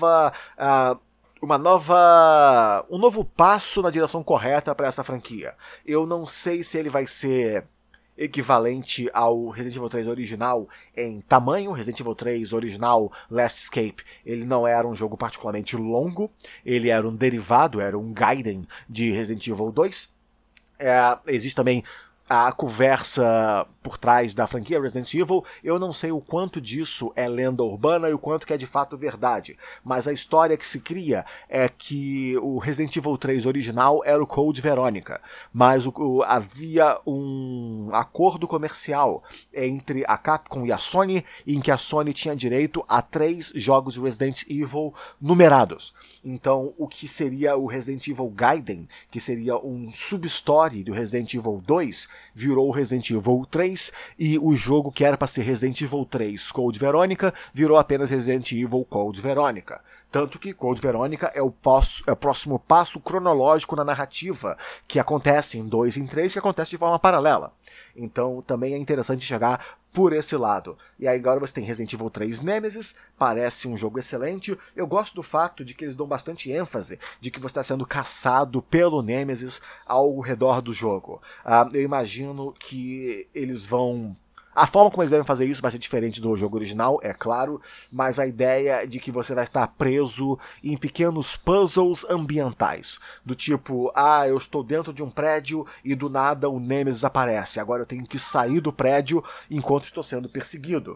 novo passo na direção correta para essa franquia. Eu não sei se ele vai ser equivalente ao Resident Evil 3 original em tamanho. Resident Evil 3 original Last Escape, ele não era um jogo particularmente longo, ele era um derivado, era um Gaiden de Resident Evil 2. Existe também a conversa por trás da franquia Resident Evil. Eu não sei o quanto disso é lenda urbana e o quanto que é de fato verdade, mas a história que se cria é que o Resident Evil 3 original era o Code Veronica, mas havia um acordo comercial entre a Capcom e a Sony, em que a Sony tinha direito a 3 jogos Resident Evil numerados. Então o que seria o Resident Evil Gaiden, que seria um sub-story do Resident Evil 2, virou Resident Evil 3, e o jogo que era para ser Resident Evil 3 Code Veronica virou apenas Resident Evil Code Veronica. Tanto que Code Veronica é o próximo passo cronológico na narrativa, que acontece em 2 e em 3, que acontece de forma paralela. Então também é interessante chegar por esse lado. E aí agora você tem Resident Evil 3 Nemesis, parece um jogo excelente. Eu gosto do fato de que eles dão bastante ênfase de que você está sendo caçado pelo Nemesis ao redor do jogo. Eu imagino que eles vão... A forma como eles devem fazer isso vai ser diferente do jogo original, é claro, mas a ideia é de que você vai estar preso em pequenos puzzles ambientais, do tipo, eu estou dentro de um prédio e do nada o Nemesis aparece, agora eu tenho que sair do prédio enquanto estou sendo perseguido.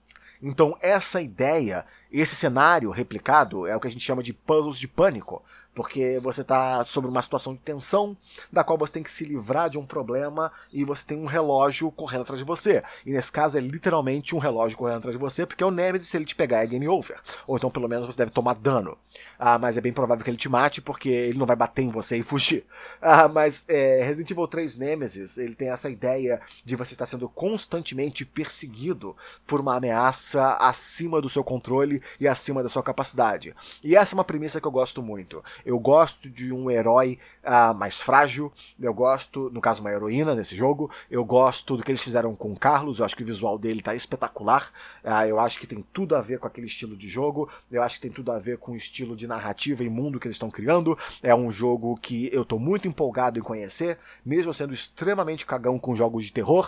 Então essa ideia, esse cenário replicado é o que a gente chama de puzzles de pânico. porque você está sobre uma situação de tensão, da qual você tem que se livrar de um problema e você tem um relógio correndo atrás de você. E nesse caso é literalmente um relógio correndo atrás de você, porque é o Nemesis, se ele te pegar é game over. Ou então pelo menos você deve tomar dano. Mas é bem provável que ele te mate, porque ele não vai bater em você e fugir. Mas Resident Evil 3 Nemesis, ele tem essa ideia de você estar sendo constantemente perseguido por uma ameaça acima do seu controle e acima da sua capacidade. E essa é uma premissa que eu gosto muito. Eu gosto de um herói mais frágil, eu gosto, no caso uma heroína nesse jogo, eu gosto do que eles fizeram com o Carlos, eu acho que o visual dele tá espetacular, eu acho que tem tudo a ver com aquele estilo de jogo, eu acho que tem tudo a ver com o estilo de narrativa e mundo que eles estão criando, é um jogo que eu tô muito empolgado em conhecer, mesmo sendo extremamente cagão com jogos de terror,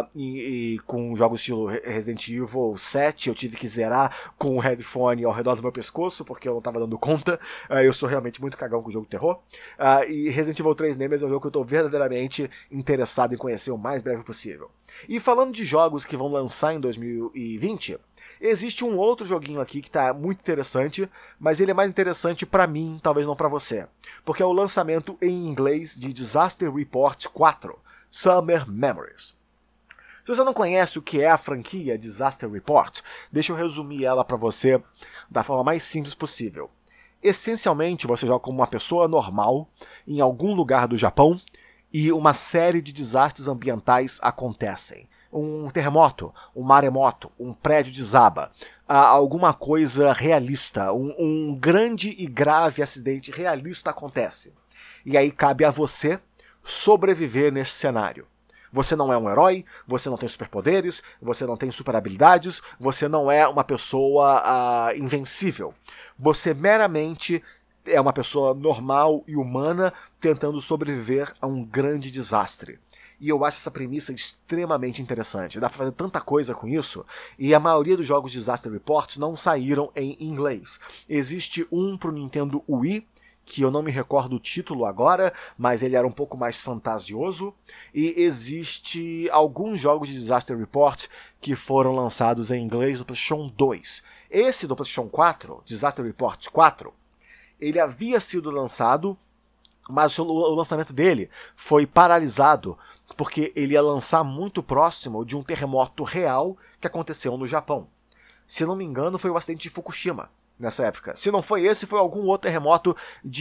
e com jogos estilo Resident Evil 7, eu tive que zerar com o headphone ao redor do meu pescoço, porque eu não tava dando conta, eu sou realmente muito cagão com o jogo de terror, e Resident Evil 3 Nemesis é um jogo que eu tô verdadeiramente interessado em conhecer o mais breve possível. E falando de jogos que vão lançar em 2020, existe um outro joguinho aqui que tá muito interessante, mas ele é mais interessante pra mim, talvez não pra você, porque é o lançamento em inglês de Disaster Report 4, Summer Memories. Se você não conhece o que é a franquia Disaster Report, deixa eu resumir ela pra você da forma mais simples possível. Essencialmente, você joga como uma pessoa normal em algum lugar do Japão e uma série de desastres ambientais acontecem. Um terremoto, um maremoto, um prédio desaba, alguma coisa realista, um grande e grave acidente realista acontece. E aí cabe a você sobreviver nesse cenário. Você não é um herói, você não tem superpoderes, você não tem super habilidades, você não é uma pessoa invencível. Você meramente é uma pessoa normal e humana tentando sobreviver a um grande desastre. E eu acho essa premissa extremamente interessante. Dá pra fazer tanta coisa com isso. E a maioria dos jogos de Disaster Report não saíram em inglês. Existe um pro Nintendo Wii, que eu não me recordo o título agora, mas ele era um pouco mais fantasioso, e existe alguns jogos de Disaster Report que foram lançados em inglês no PlayStation 2. Esse do PlayStation 4, Disaster Report 4, ele havia sido lançado, mas o lançamento dele foi paralisado, porque ele ia lançar muito próximo de um terremoto real que aconteceu no Japão. Se não me engano, foi o acidente de Fukushima. Nessa época. Se não foi esse, foi algum outro terremoto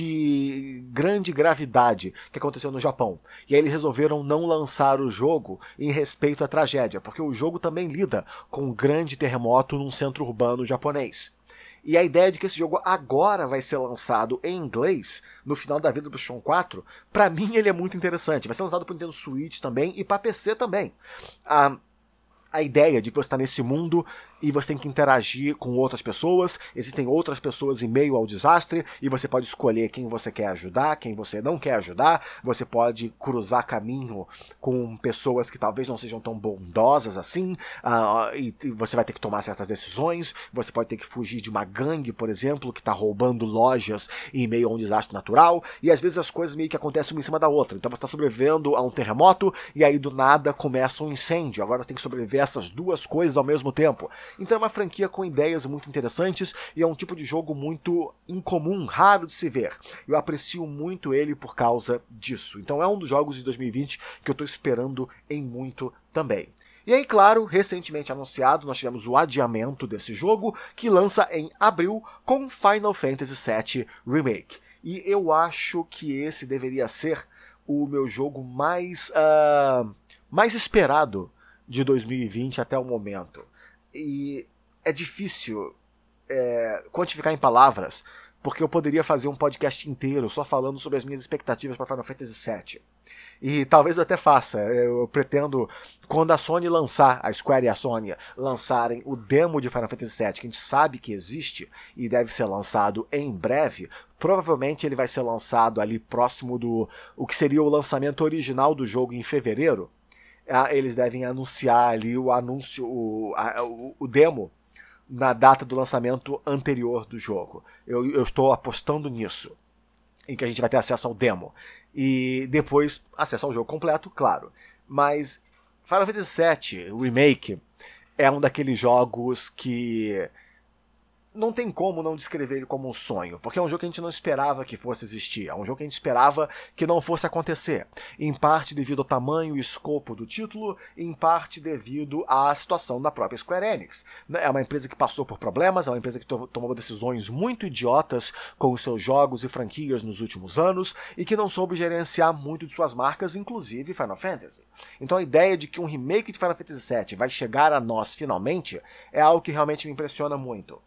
de grande gravidade que aconteceu no Japão. E aí eles resolveram não lançar o jogo em respeito à tragédia, porque o jogo também lida com um grande terremoto num centro urbano japonês. E a ideia de que esse jogo agora vai ser lançado em inglês, no final da vida do PlayStation 4, pra mim ele é muito interessante. Vai ser lançado pro Nintendo Switch também e pra PC também. A ideia de que você está nesse mundo e você tem que interagir com outras pessoas, existem outras pessoas em meio ao desastre, e você pode escolher quem você quer ajudar, quem você não quer ajudar, você pode cruzar caminho com pessoas que talvez não sejam tão bondosas assim, e você vai ter que tomar certas decisões, você pode ter que fugir de uma gangue, por exemplo, que está roubando lojas em meio a um desastre natural, e às vezes as coisas meio que acontecem uma em cima da outra, então você está sobrevivendo a um terremoto, e aí do nada começa um incêndio, agora você tem que sobreviver a essas duas coisas ao mesmo tempo. Então é uma franquia com ideias muito interessantes e é um tipo de jogo muito incomum, raro de se ver. Eu aprecio muito ele por causa disso. Então é um dos jogos de 2020 que eu estou esperando em muito também. E aí, claro, recentemente anunciado, nós tivemos o adiamento desse jogo, que lança em abril com Final Fantasy VII Remake. E eu acho que esse deveria ser o meu jogo mais esperado de 2020 até o momento. E é difícil quantificar em palavras, porque eu poderia fazer um podcast inteiro só falando sobre as minhas expectativas para Final Fantasy VII. E talvez eu até faça. Eu pretendo, quando a Sony lançar, a Square e a Sony lançarem o demo de Final Fantasy VII, que a gente sabe que existe e deve ser lançado em breve, provavelmente ele vai ser lançado ali próximo do o que seria o lançamento original do jogo em fevereiro. Eles devem anunciar ali o demo na data do lançamento anterior do jogo. Eu estou apostando nisso, em que a gente vai ter acesso ao demo. E depois acesso ao jogo completo, claro. Mas Final Fantasy VII Remake é um daqueles jogos que não tem como não descrever ele como um sonho, porque é um jogo que a gente não esperava que fosse existir, é um jogo que a gente esperava que não fosse acontecer, em parte devido ao tamanho e escopo do título, em parte devido à situação da própria Square Enix. É uma empresa que passou por problemas, é uma empresa que tomou decisões muito idiotas com os seus jogos e franquias nos últimos anos, e que não soube gerenciar muito de suas marcas, inclusive Final Fantasy. Então a ideia de que um remake de Final Fantasy VII vai chegar a nós finalmente é algo que realmente me impressiona muito.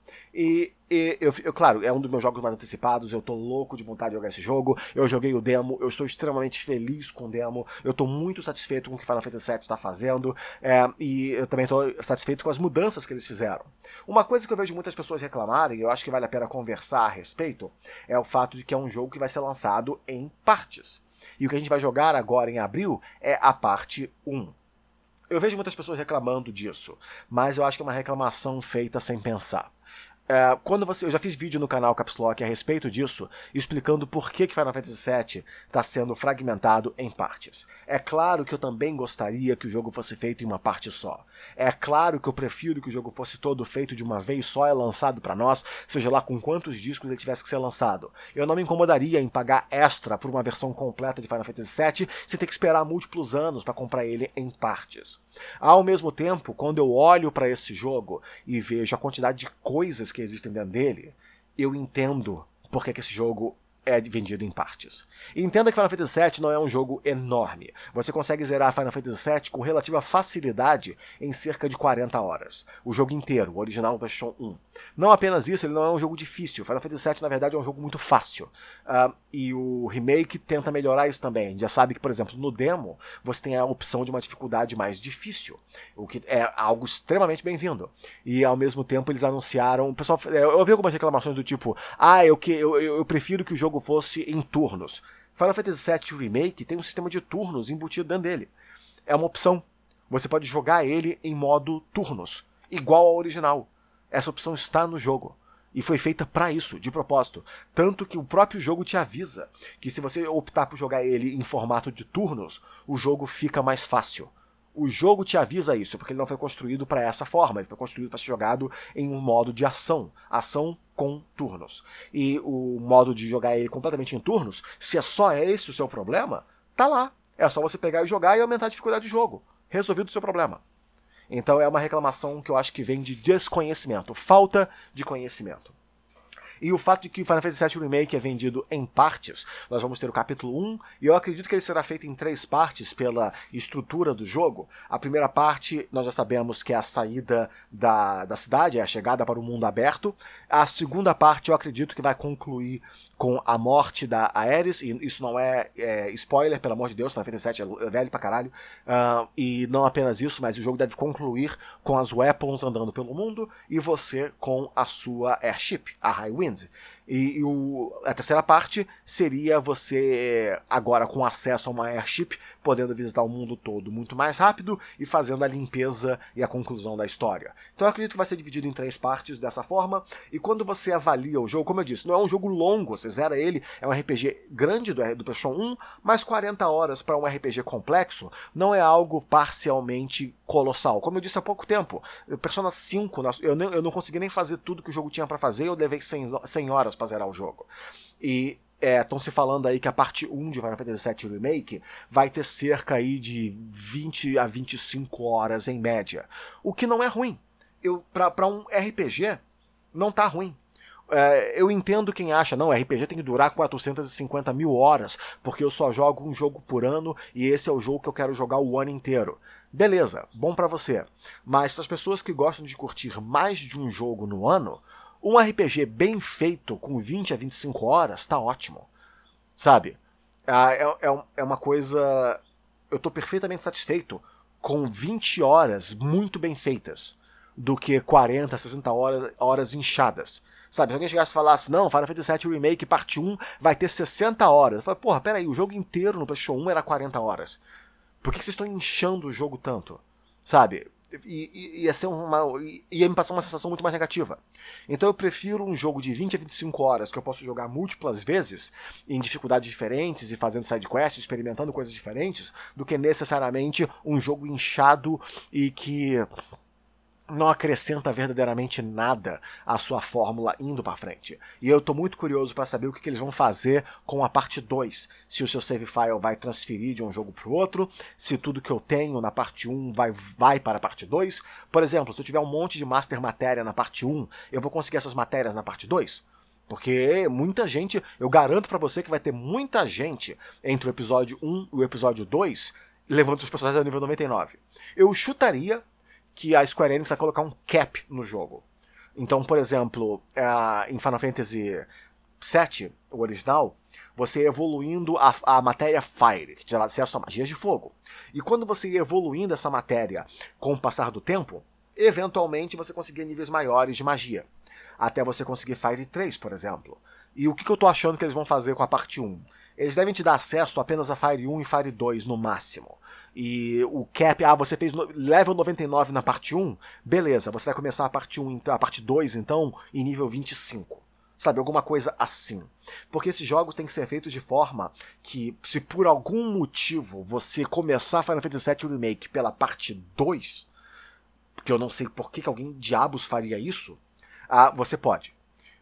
Claro, é um dos meus jogos mais antecipados, eu tô louco de vontade de jogar esse jogo, eu joguei o demo, eu estou extremamente feliz com o demo, eu tô muito satisfeito com o que Final Fantasy VII está fazendo, e eu também tô satisfeito com as mudanças que eles fizeram. Uma coisa que eu vejo muitas pessoas reclamarem, e eu acho que vale a pena conversar a respeito, é o fato de que é um jogo que vai ser lançado em partes. E o que a gente vai jogar agora em abril é a parte 1. Eu vejo muitas pessoas reclamando disso, mas eu acho que é uma reclamação feita sem pensar. Eu já fiz vídeo no canal Caps Lock a respeito disso, explicando por que Final Fantasy VII está sendo fragmentado em partes. É claro que eu também gostaria que o jogo fosse feito em uma parte só. É claro que eu prefiro que o jogo fosse todo feito de uma vez só e lançado para nós, seja lá com quantos discos ele tivesse que ser lançado. Eu não me incomodaria em pagar extra por uma versão completa de Final Fantasy VII sem ter que esperar múltiplos anos para comprar ele em partes. Ao mesmo tempo, quando eu olho para esse jogo e vejo a quantidade de coisas que existem dentro dele, eu entendo por que esse jogo é vendido em partes. E entenda que Final Fantasy VII não é um jogo enorme. Você consegue zerar Final Fantasy VII com relativa facilidade em cerca de 40 horas. O jogo inteiro, o original do PlayStation 1. Não apenas isso, ele não é um jogo difícil. Final Fantasy VII, na verdade, é um jogo muito fácil. E o remake tenta melhorar isso também. A gente já sabe que, por exemplo, no demo, você tem a opção de uma dificuldade mais difícil, o que é algo extremamente bem-vindo. E, ao mesmo tempo, eles anunciaram... Pessoal, eu ouvi algumas reclamações do tipo, eu prefiro que o jogo fosse em turnos. Final Fantasy VII Remake tem um sistema de turnos embutido dentro dele. É uma opção. Você pode jogar ele em modo turnos, igual ao original. Essa opção está no jogo. E foi feita para isso, de propósito. Tanto que o próprio jogo te avisa que se você optar por jogar ele em formato de turnos, o jogo fica mais fácil. O jogo te avisa isso, porque ele não foi construído para essa forma, ele foi construído para ser jogado em um modo de ação com turnos. E o modo de jogar ele completamente em turnos, se é só esse o seu problema, tá lá. É só você pegar e jogar e aumentar a dificuldade de jogo. Resolvido o seu problema. Então é uma reclamação que eu acho que vem de desconhecimento, falta de conhecimento. E o fato de que o Final Fantasy VII Remake é vendido em partes, nós vamos ter o capítulo 1, e eu acredito que ele será feito em 3 partes pela estrutura do jogo. A primeira parte, nós já sabemos que é a saída da cidade, é a chegada para o mundo aberto. A segunda parte eu acredito que vai concluir com a morte da Aeris, e isso não é spoiler, pelo amor de Deus, Final Fantasy VII é velho pra caralho, e não apenas isso, mas o jogo deve concluir com as weapons andando pelo mundo, e você com a sua airship, a Highwind. E a terceira parte seria você agora com acesso a uma airship, podendo visitar o mundo todo muito mais rápido e fazendo a limpeza e a conclusão da história. Então eu acredito que vai ser dividido em 3 partes dessa forma, e quando você avalia o jogo, como eu disse, não é um jogo longo, você zera ele, é um RPG grande do PlayStation 1, mas 40 horas para um RPG complexo não é algo parcialmente colossal. Como eu disse há pouco tempo, Persona 5, eu não consegui nem fazer tudo que o jogo tinha para fazer, eu levei 100 horas para zerar o jogo. E estão se falando aí que a parte 1 de Final Fantasy VII Remake vai ter cerca aí de 20 a 25 horas em média. O que não é ruim. Para um RPG, não tá ruim. Eu entendo quem acha, não, RPG tem que durar 450 mil horas, porque eu só jogo um jogo por ano e esse é o jogo que eu quero jogar o ano inteiro. Beleza, bom pra você. Mas para as pessoas que gostam de curtir mais de um jogo no ano, um RPG bem feito com 20 a 25 horas tá ótimo. Sabe? É uma coisa... Eu tô perfeitamente satisfeito com 20 horas muito bem feitas do que 40, 60 horas inchadas. Sabe, se alguém chegasse e falasse, não, Final Fantasy VII Remake parte 1 vai ter 60 horas. Eu falei, porra, peraí, o jogo inteiro no PlayStation 1 era 40 horas. Por que vocês estão inchando o jogo tanto? Sabe? Ia me passar uma sensação muito mais negativa. Então eu prefiro um jogo de 20 a 25 horas que eu posso jogar múltiplas vezes, em dificuldades diferentes e fazendo sidequests, experimentando coisas diferentes, do que necessariamente um jogo inchado e que não acrescenta verdadeiramente nada à sua fórmula indo pra frente. E eu tô muito curioso para saber o que eles vão fazer com a parte 2. Se o seu save file vai transferir de um jogo pro outro, se tudo que eu tenho na parte 1 vai para a parte 2. Por exemplo, se eu tiver um monte de master matéria na parte 1, eu vou conseguir essas matérias na parte 2? Porque muita gente, eu garanto pra você que vai ter muita gente entre o episódio 1 e o episódio 2 levando seus personagens ao nível 99. Eu chutaria que a Square Enix vai colocar um cap no jogo. Então, por exemplo, em Final Fantasy VII, o original, você evoluindo a matéria Fire, que te dá acesso a magias de fogo. E quando você ia evoluindo essa matéria com o passar do tempo, eventualmente você conseguia níveis maiores de magia. Até você conseguir Fire 3, por exemplo. E o que eu tô achando que eles vão fazer com a parte 1? Eles devem te dar acesso apenas a Fire 1 e Fire 2 no máximo. E o cap, você fez level 99 na parte 1, beleza, você vai começar a parte 1, a parte 2, então, em nível 25. Sabe, alguma coisa assim. Porque esses jogos têm que ser feitos de forma que, se por algum motivo você começar Final Fantasy VII Remake pela parte 2, porque eu não sei por que alguém diabos faria isso, você pode.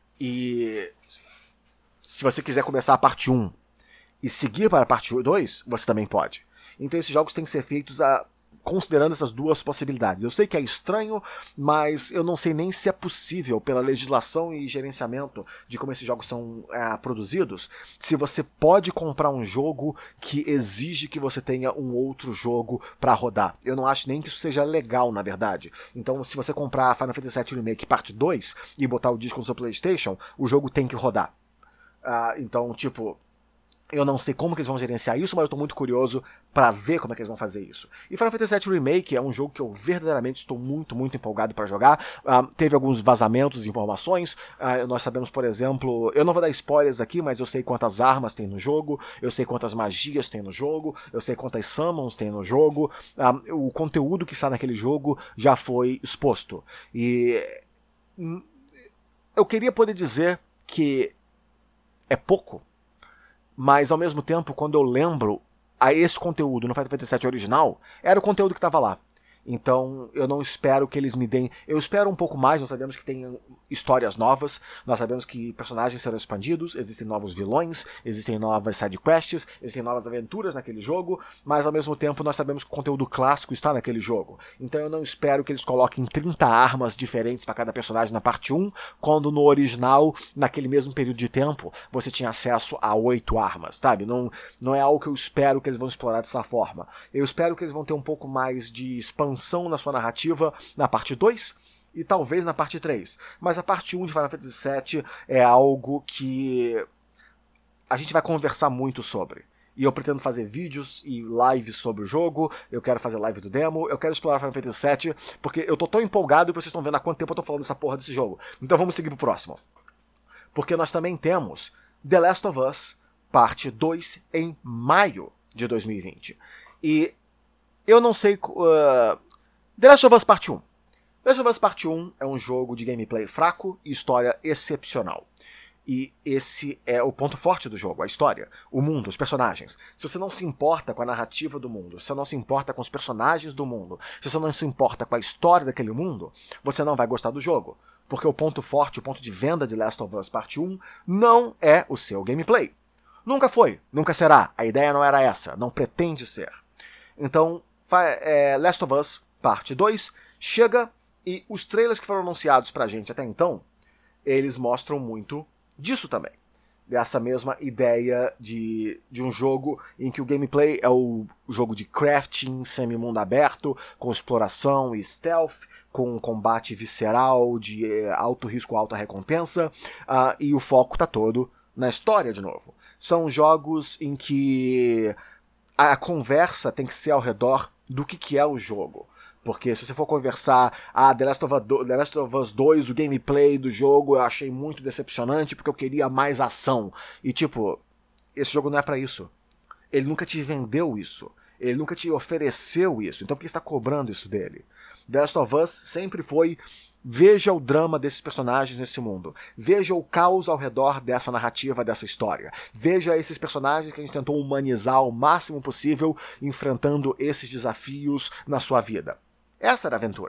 E se você quiser começar a parte 1 e seguir para a parte 2, você também pode. Então esses jogos têm que ser feitos considerando essas duas possibilidades. Eu sei que é estranho, mas eu não sei nem se é possível, pela legislação e gerenciamento de como esses jogos são produzidos, se você pode comprar um jogo que exige que você tenha um outro jogo para rodar. Eu não acho nem que isso seja legal, na verdade. Então, se você comprar Final Fantasy VII Remake Parte 2 e botar o disco no seu PlayStation, o jogo tem que rodar. Então, tipo, eu não sei como que eles vão gerenciar isso, mas eu tô muito curioso para ver como é que eles vão fazer isso. E Final Fantasy VII Remake é um jogo que eu verdadeiramente estou muito, muito empolgado para jogar. Teve alguns vazamentos de informações. Nós sabemos, por exemplo, eu não vou dar spoilers aqui, mas eu sei quantas armas tem no jogo, eu sei quantas magias tem no jogo, eu sei quantas summons tem no jogo. O conteúdo que está naquele jogo já foi exposto. E eu queria poder dizer que é pouco, mas ao mesmo tempo, quando eu lembro a esse conteúdo no Final Fantasy VII original, era o conteúdo que estava lá. Então eu não espero que eles me deem... Eu espero um pouco mais, nós sabemos que tem histórias novas, nós sabemos que personagens serão expandidos, existem novos vilões, existem novas sidequests, existem novas aventuras naquele jogo, mas ao mesmo tempo nós sabemos que o conteúdo clássico está naquele jogo. Então eu não espero que eles coloquem 30 armas diferentes para cada personagem na parte 1, quando no original, naquele mesmo período de tempo, você tinha acesso a 8 armas, sabe? Não é algo que eu espero que eles vão explorar dessa forma. Eu espero que eles vão ter um pouco mais de expansão na sua narrativa na parte 2 e talvez na parte 3. Mas a parte 1 de Final Fantasy VII é algo que a gente vai conversar muito sobre. E eu pretendo fazer vídeos e lives sobre o jogo, eu quero fazer live do demo, eu quero explorar Final Fantasy VII, porque eu tô tão empolgado e vocês estão vendo há quanto tempo eu tô falando dessa porra desse jogo. Então vamos seguir pro próximo. Porque nós também temos The Last of Us parte 2 em maio de 2020. E eu não sei... The Last of Us Part 1. The Last of Us Part 1 é um jogo de gameplay fraco e história excepcional. E esse é o ponto forte do jogo, a história, o mundo, os personagens. Se você não se importa com a narrativa do mundo, se você não se importa com os personagens do mundo, se você não se importa com a história daquele mundo, você não vai gostar do jogo. Porque o ponto forte, o ponto de venda de Last of Us Part 1 não é o seu gameplay. Nunca foi, nunca será. A ideia não era essa, não pretende ser. Então, Last of Us Parte 2 chega e os trailers que foram anunciados pra gente até então, eles mostram muito disso também. Dessa mesma ideia de um jogo em que o gameplay é o jogo de crafting, semi-mundo aberto, com exploração e stealth, com combate visceral, de alto risco, alta recompensa, e o foco tá todo na história de novo. São jogos em que a conversa tem que ser ao redor do que é o jogo. Porque se você for conversar, The Last of Us 2, o gameplay do jogo eu achei muito decepcionante porque eu queria mais ação. E tipo, esse jogo não é pra isso. Ele nunca te vendeu isso. Ele nunca te ofereceu isso. Então por que você está cobrando isso dele? The Last of Us sempre foi... Veja o drama desses personagens nesse mundo. Veja o caos ao redor dessa narrativa, dessa história. Veja esses personagens que a gente tentou humanizar o máximo possível, enfrentando esses desafios na sua vida. Essa era a aventura.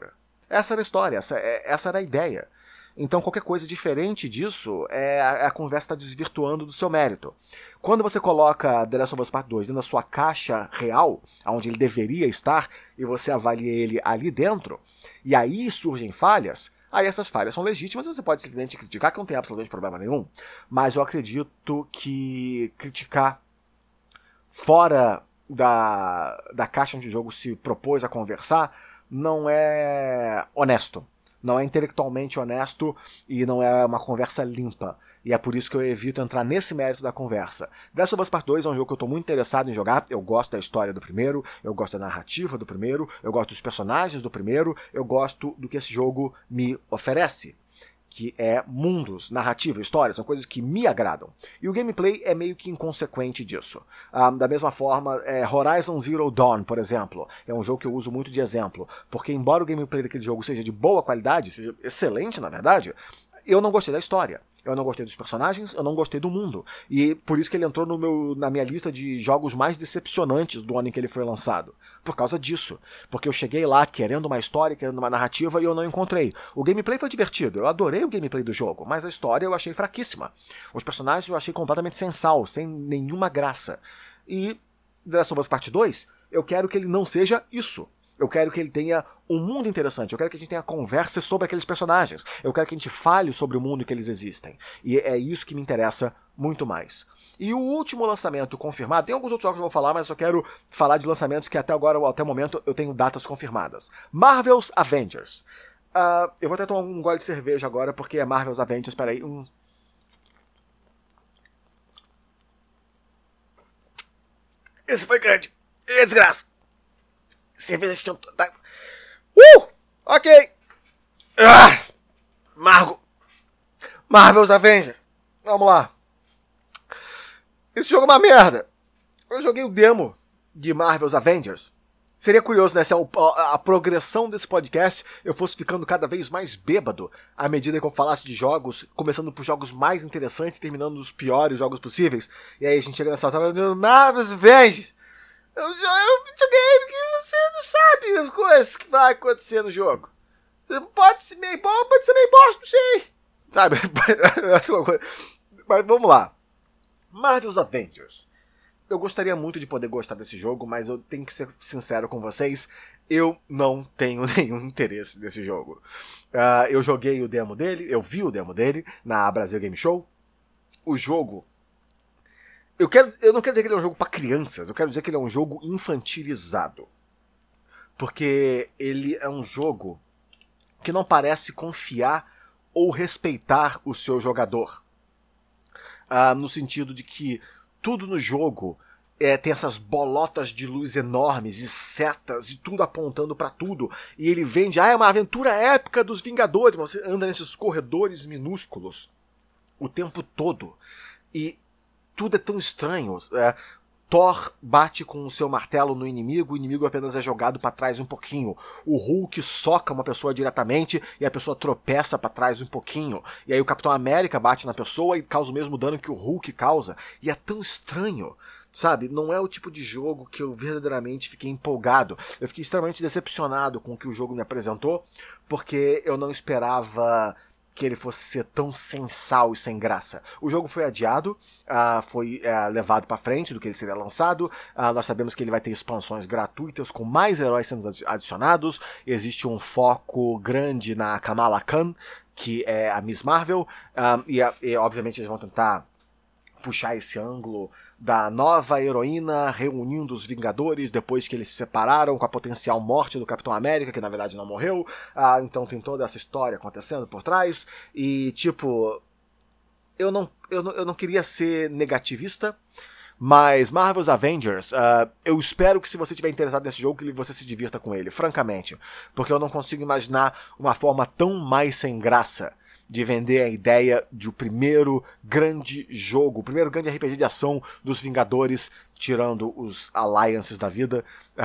Essa era a história, essa era a ideia. Então qualquer coisa diferente disso, a conversa está desvirtuando do seu mérito. Quando você coloca The Last of Us Part 2 dentro da sua caixa real, onde ele deveria estar, e você avalia ele ali dentro, e aí surgem falhas, aí essas falhas são legítimas e você pode simplesmente criticar, que não tem absolutamente problema nenhum. Mas eu acredito que criticar fora da caixa onde o jogo se propôs a conversar não é honesto. Não é intelectualmente honesto e não é uma conversa limpa. E é por isso que eu evito entrar nesse mérito da conversa. The Last of Us Part 2 é um jogo que eu estou muito interessado em jogar. Eu gosto da história do primeiro, eu gosto da narrativa do primeiro, eu gosto dos personagens do primeiro, eu gosto do que esse jogo me oferece, que é mundos, narrativa, história, são coisas que me agradam. E o gameplay é meio que inconsequente disso. Da mesma forma, Horizon Zero Dawn, por exemplo, é um jogo que eu uso muito de exemplo, porque embora o gameplay daquele jogo seja de boa qualidade, seja excelente na verdade, eu não gostei da história. Eu não gostei dos personagens, eu não gostei do mundo. E por isso que ele entrou na minha lista de jogos mais decepcionantes do ano em que ele foi lançado. Por causa disso. Porque eu cheguei lá querendo uma história, querendo uma narrativa e eu não encontrei. O gameplay foi divertido, eu adorei o gameplay do jogo, mas a história eu achei fraquíssima. Os personagens eu achei completamente sem sal, sem nenhuma graça. E The Last of Us Part 2, eu quero que ele não seja isso. Eu quero que ele tenha um mundo interessante, eu quero que a gente tenha conversa sobre aqueles personagens, eu quero que a gente fale sobre o mundo em que eles existem. E é isso que me interessa muito mais. E o último lançamento confirmado, tem alguns outros jogos que eu vou falar, mas eu só quero falar de lançamentos que até agora, até o momento, eu tenho datas confirmadas. Marvel's Avengers. Eu vou até tomar um gole de cerveja agora, porque é Marvel's Avengers, peraí. Esse foi grande. É desgraça. Cerveja que tinha... Ok! Marvel's Avengers. Vamos lá. Esse jogo é uma merda. Eu joguei o demo de Marvel's Avengers. Seria curioso, né, se a progressão desse podcast eu fosse ficando cada vez mais bêbado à medida que eu falasse de jogos, começando por jogos mais interessantes, terminando nos piores jogos possíveis. E aí a gente chega nessa altura do Marvel's Avengers. É um videogame que você não sabe as coisas que vai acontecer no jogo. Pode ser meio bom, pode ser meio bosta, não sei. Sabe? Mas vamos lá. Marvel's Avengers. Eu gostaria muito de poder gostar desse jogo, mas eu tenho que ser sincero com vocês. Eu não tenho nenhum interesse nesse jogo. Eu joguei o demo dele, eu vi o demo dele na Brasil Game Show. O jogo... Eu não quero dizer que ele é um jogo para crianças, eu quero dizer que ele é um jogo infantilizado. Porque ele é um jogo que não parece confiar ou respeitar o seu jogador. No sentido de que tudo no jogo tem essas bolotas de luz enormes e setas e tudo apontando para tudo. E ele vende, é uma aventura épica dos Vingadores. Você anda nesses corredores minúsculos o tempo todo. E tudo é tão estranho. Thor bate com o seu martelo no inimigo, o inimigo apenas é jogado para trás um pouquinho. O Hulk soca uma pessoa diretamente e a pessoa tropeça para trás um pouquinho. E aí o Capitão América bate na pessoa e causa o mesmo dano que o Hulk causa. E é tão estranho, sabe? Não é o tipo de jogo que eu verdadeiramente fiquei empolgado. Eu fiquei extremamente decepcionado com o que o jogo me apresentou, porque eu não esperava que ele fosse ser tão sem sal e sem graça. O jogo foi adiado, foi levado para frente do que ele seria lançado. Nós sabemos que ele vai ter expansões gratuitas com mais heróis sendo adicionados. Existe um foco grande na Kamala Khan, que é a Miss Marvel, e obviamente eles vão tentar puxar esse ângulo da nova heroína reunindo os Vingadores depois que eles se separaram, com a potencial morte do Capitão América, que na verdade não morreu. Então tem toda essa história acontecendo por trás. E tipo, eu não queria ser negativista, mas Marvel's Avengers, eu espero que se você estiver interessado nesse jogo, que você se divirta com ele, francamente. Porque eu não consigo imaginar uma forma tão mais sem graça de vender a ideia de o primeiro grande jogo, o primeiro grande RPG de ação dos Vingadores, tirando os Alliances da vida,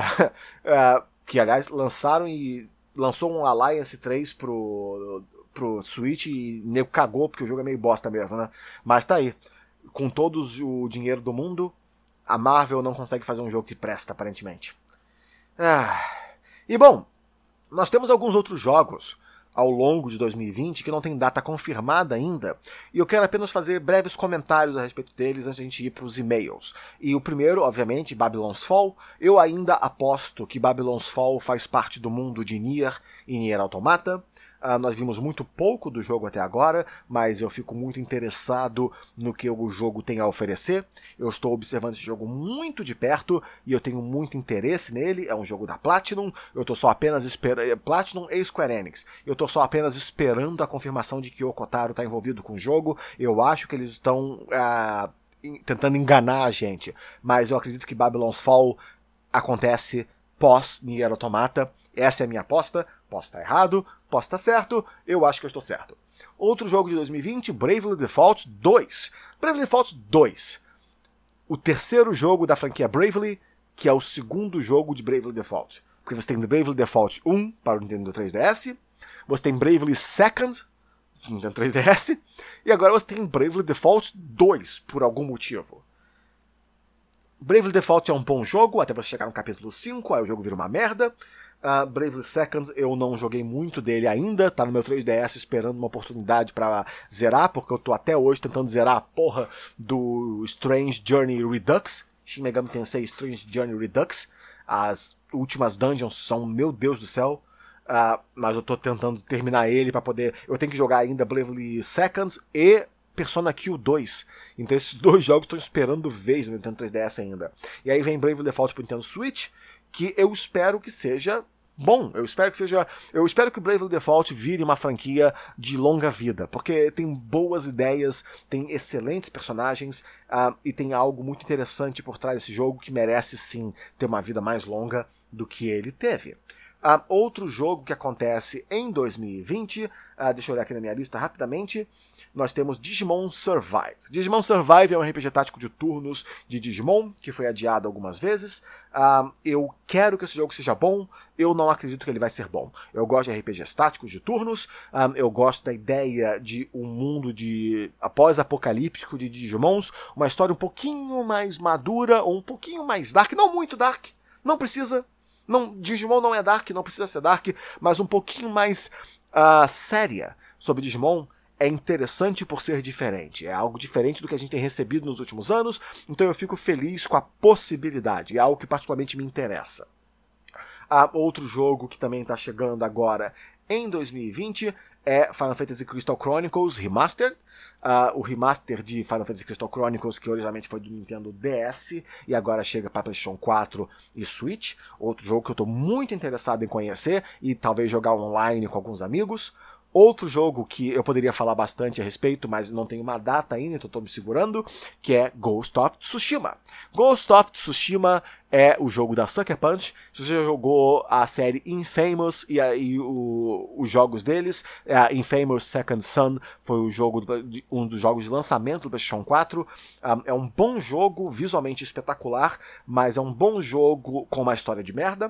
que aliás lançou um Alliance 3 pro Switch e nego cagou, porque o jogo é meio bosta mesmo, né? Mas tá aí, com todo o dinheiro do mundo, a Marvel não consegue fazer um jogo que presta, aparentemente. E bom, Nós temos alguns outros jogos ao longo de 2020 que não tem data confirmada ainda, e eu quero apenas fazer breves comentários a respeito deles antes de a gente ir para os e-mails. E o primeiro, obviamente, Babylon's Fall. Eu ainda aposto que Babylon's Fall faz parte do mundo de Nier e Nier Automata. Nós vimos muito pouco do jogo até agora, mas eu fico muito interessado no que o jogo tem a oferecer. Eu estou observando esse jogo muito de perto e eu tenho muito interesse nele. É um jogo da Platinum, eu estou só apenas esperando... Platinum e Square Enix. Eu estou só apenas esperando a confirmação de que o Kotaro está envolvido com o jogo. Eu acho que eles estão tentando enganar a gente, mas eu acredito que Babylon's Fall acontece pós Nier Automata. Essa é a minha aposta. Posso estar errado, posso estar certo, eu acho que eu estou certo. Outro jogo de 2020, Bravely Default 2. Bravely Default 2. O terceiro jogo da franquia Bravely, que é o segundo jogo de Bravely Default. Porque você tem Bravely Default 1 para o Nintendo 3DS, você tem Bravely Second, no Nintendo 3DS, e agora você tem Bravely Default 2, por algum motivo. Bravely Default é um bom jogo, até você chegar no capítulo 5, aí o jogo vira uma merda. Bravely Second eu não joguei muito dele ainda, tá no meu 3DS esperando uma oportunidade pra zerar, porque eu tô até hoje tentando zerar a porra do Strange Journey Redux, Shin Megami Tensei Strange Journey Redux. As últimas dungeons são, meu Deus do céu, mas eu tô tentando terminar ele pra poder... Eu tenho que jogar ainda Bravely Second e Persona Q 2. Então esses dois jogos estão esperando vez no Nintendo 3DS ainda. E aí vem Bravely Default pro Nintendo Switch, que eu espero que seja bom. Eu espero que o Bravely Default vire uma franquia de longa vida, porque tem boas ideias, tem excelentes personagens e tem algo muito interessante por trás desse jogo que merece sim ter uma vida mais longa do que ele teve. Outro jogo que acontece em 2020, deixa eu olhar aqui na minha lista rapidamente, nós temos Digimon Survive. Digimon Survive é um RPG tático de turnos de Digimon, que foi adiado algumas vezes. Eu quero que esse jogo seja bom, eu não acredito que ele vai ser bom. Eu gosto de RPGs táticos de turnos, eu gosto da ideia de um mundo de pós-apocalíptico de Digimons, uma história um pouquinho mais madura, ou um pouquinho mais dark, não muito dark, não precisa... Não, Digimon não é dark, não precisa ser dark, mas um pouquinho mais séria sobre Digimon é interessante por ser diferente. É algo diferente do que a gente tem recebido nos últimos anos, então eu fico feliz com a possibilidade, é algo que particularmente me interessa. Outro jogo que também está chegando agora em 2020 é Final Fantasy Crystal Chronicles Remastered. O remaster de Final Fantasy Crystal Chronicles, que originalmente foi do Nintendo DS e agora chega para PlayStation 4 e Switch. Outro jogo que eu estou muito interessado em conhecer e talvez jogar online com alguns amigos. Outro jogo que eu poderia falar bastante a respeito, mas não tem uma data ainda, então estou me segurando, que é Ghost of Tsushima. Ghost of Tsushima é o jogo da Sucker Punch. Se você jogou a série Infamous e os jogos deles, Infamous Second Son foi um dos jogos de lançamento do PlayStation 4. É um bom jogo, visualmente espetacular, mas é um bom jogo com uma história de merda.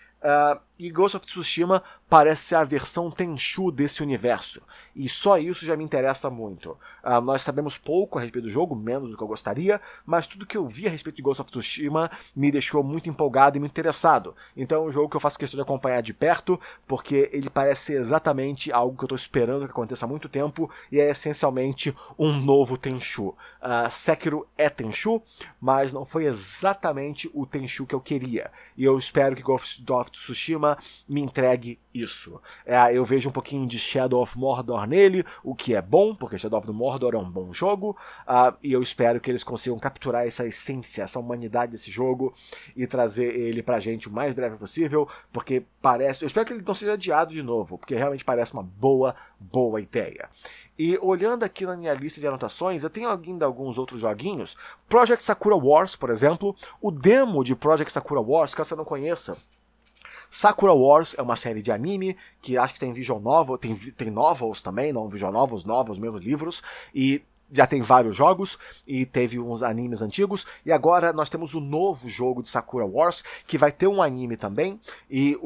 E Ghost of Tsushima parece ser a versão Tenchu desse universo, e só isso já me interessa muito. Nós sabemos pouco a respeito do jogo, menos do que eu gostaria, mas tudo que eu vi a respeito de Ghost of Tsushima me deixou muito empolgado e muito interessado. Então é um jogo que eu faço questão de acompanhar de perto, porque ele parece ser exatamente algo que eu estou esperando que aconteça há muito tempo, e é essencialmente um novo Tenchu. Sekiro é Tenchu, mas não foi exatamente o Tenchu que eu queria, e eu espero que Ghost of Tsushima me entregue isso. Eu vejo um pouquinho de Shadow of Mordor nele, o que é bom, porque Shadow of Mordor é um bom jogo, e eu espero que eles consigam capturar essa essência, essa humanidade desse jogo e trazer ele pra gente o mais breve possível, porque parece... Eu espero que ele não seja adiado de novo, porque realmente parece uma boa ideia. E olhando aqui na minha lista de anotações, eu tenho ainda alguns outros joguinhos. Project Sakura Wars, por exemplo, o demo de Project Sakura Wars, caso você não conheça, Sakura Wars é uma série de anime que acho que tem visual novel, tem novels também, não visual novels, novos mesmo livros, e já tem vários jogos, e teve uns animes antigos, e agora nós temos o novo jogo de Sakura Wars, que vai ter um anime também, e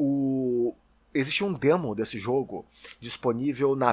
existe um demo desse jogo disponível na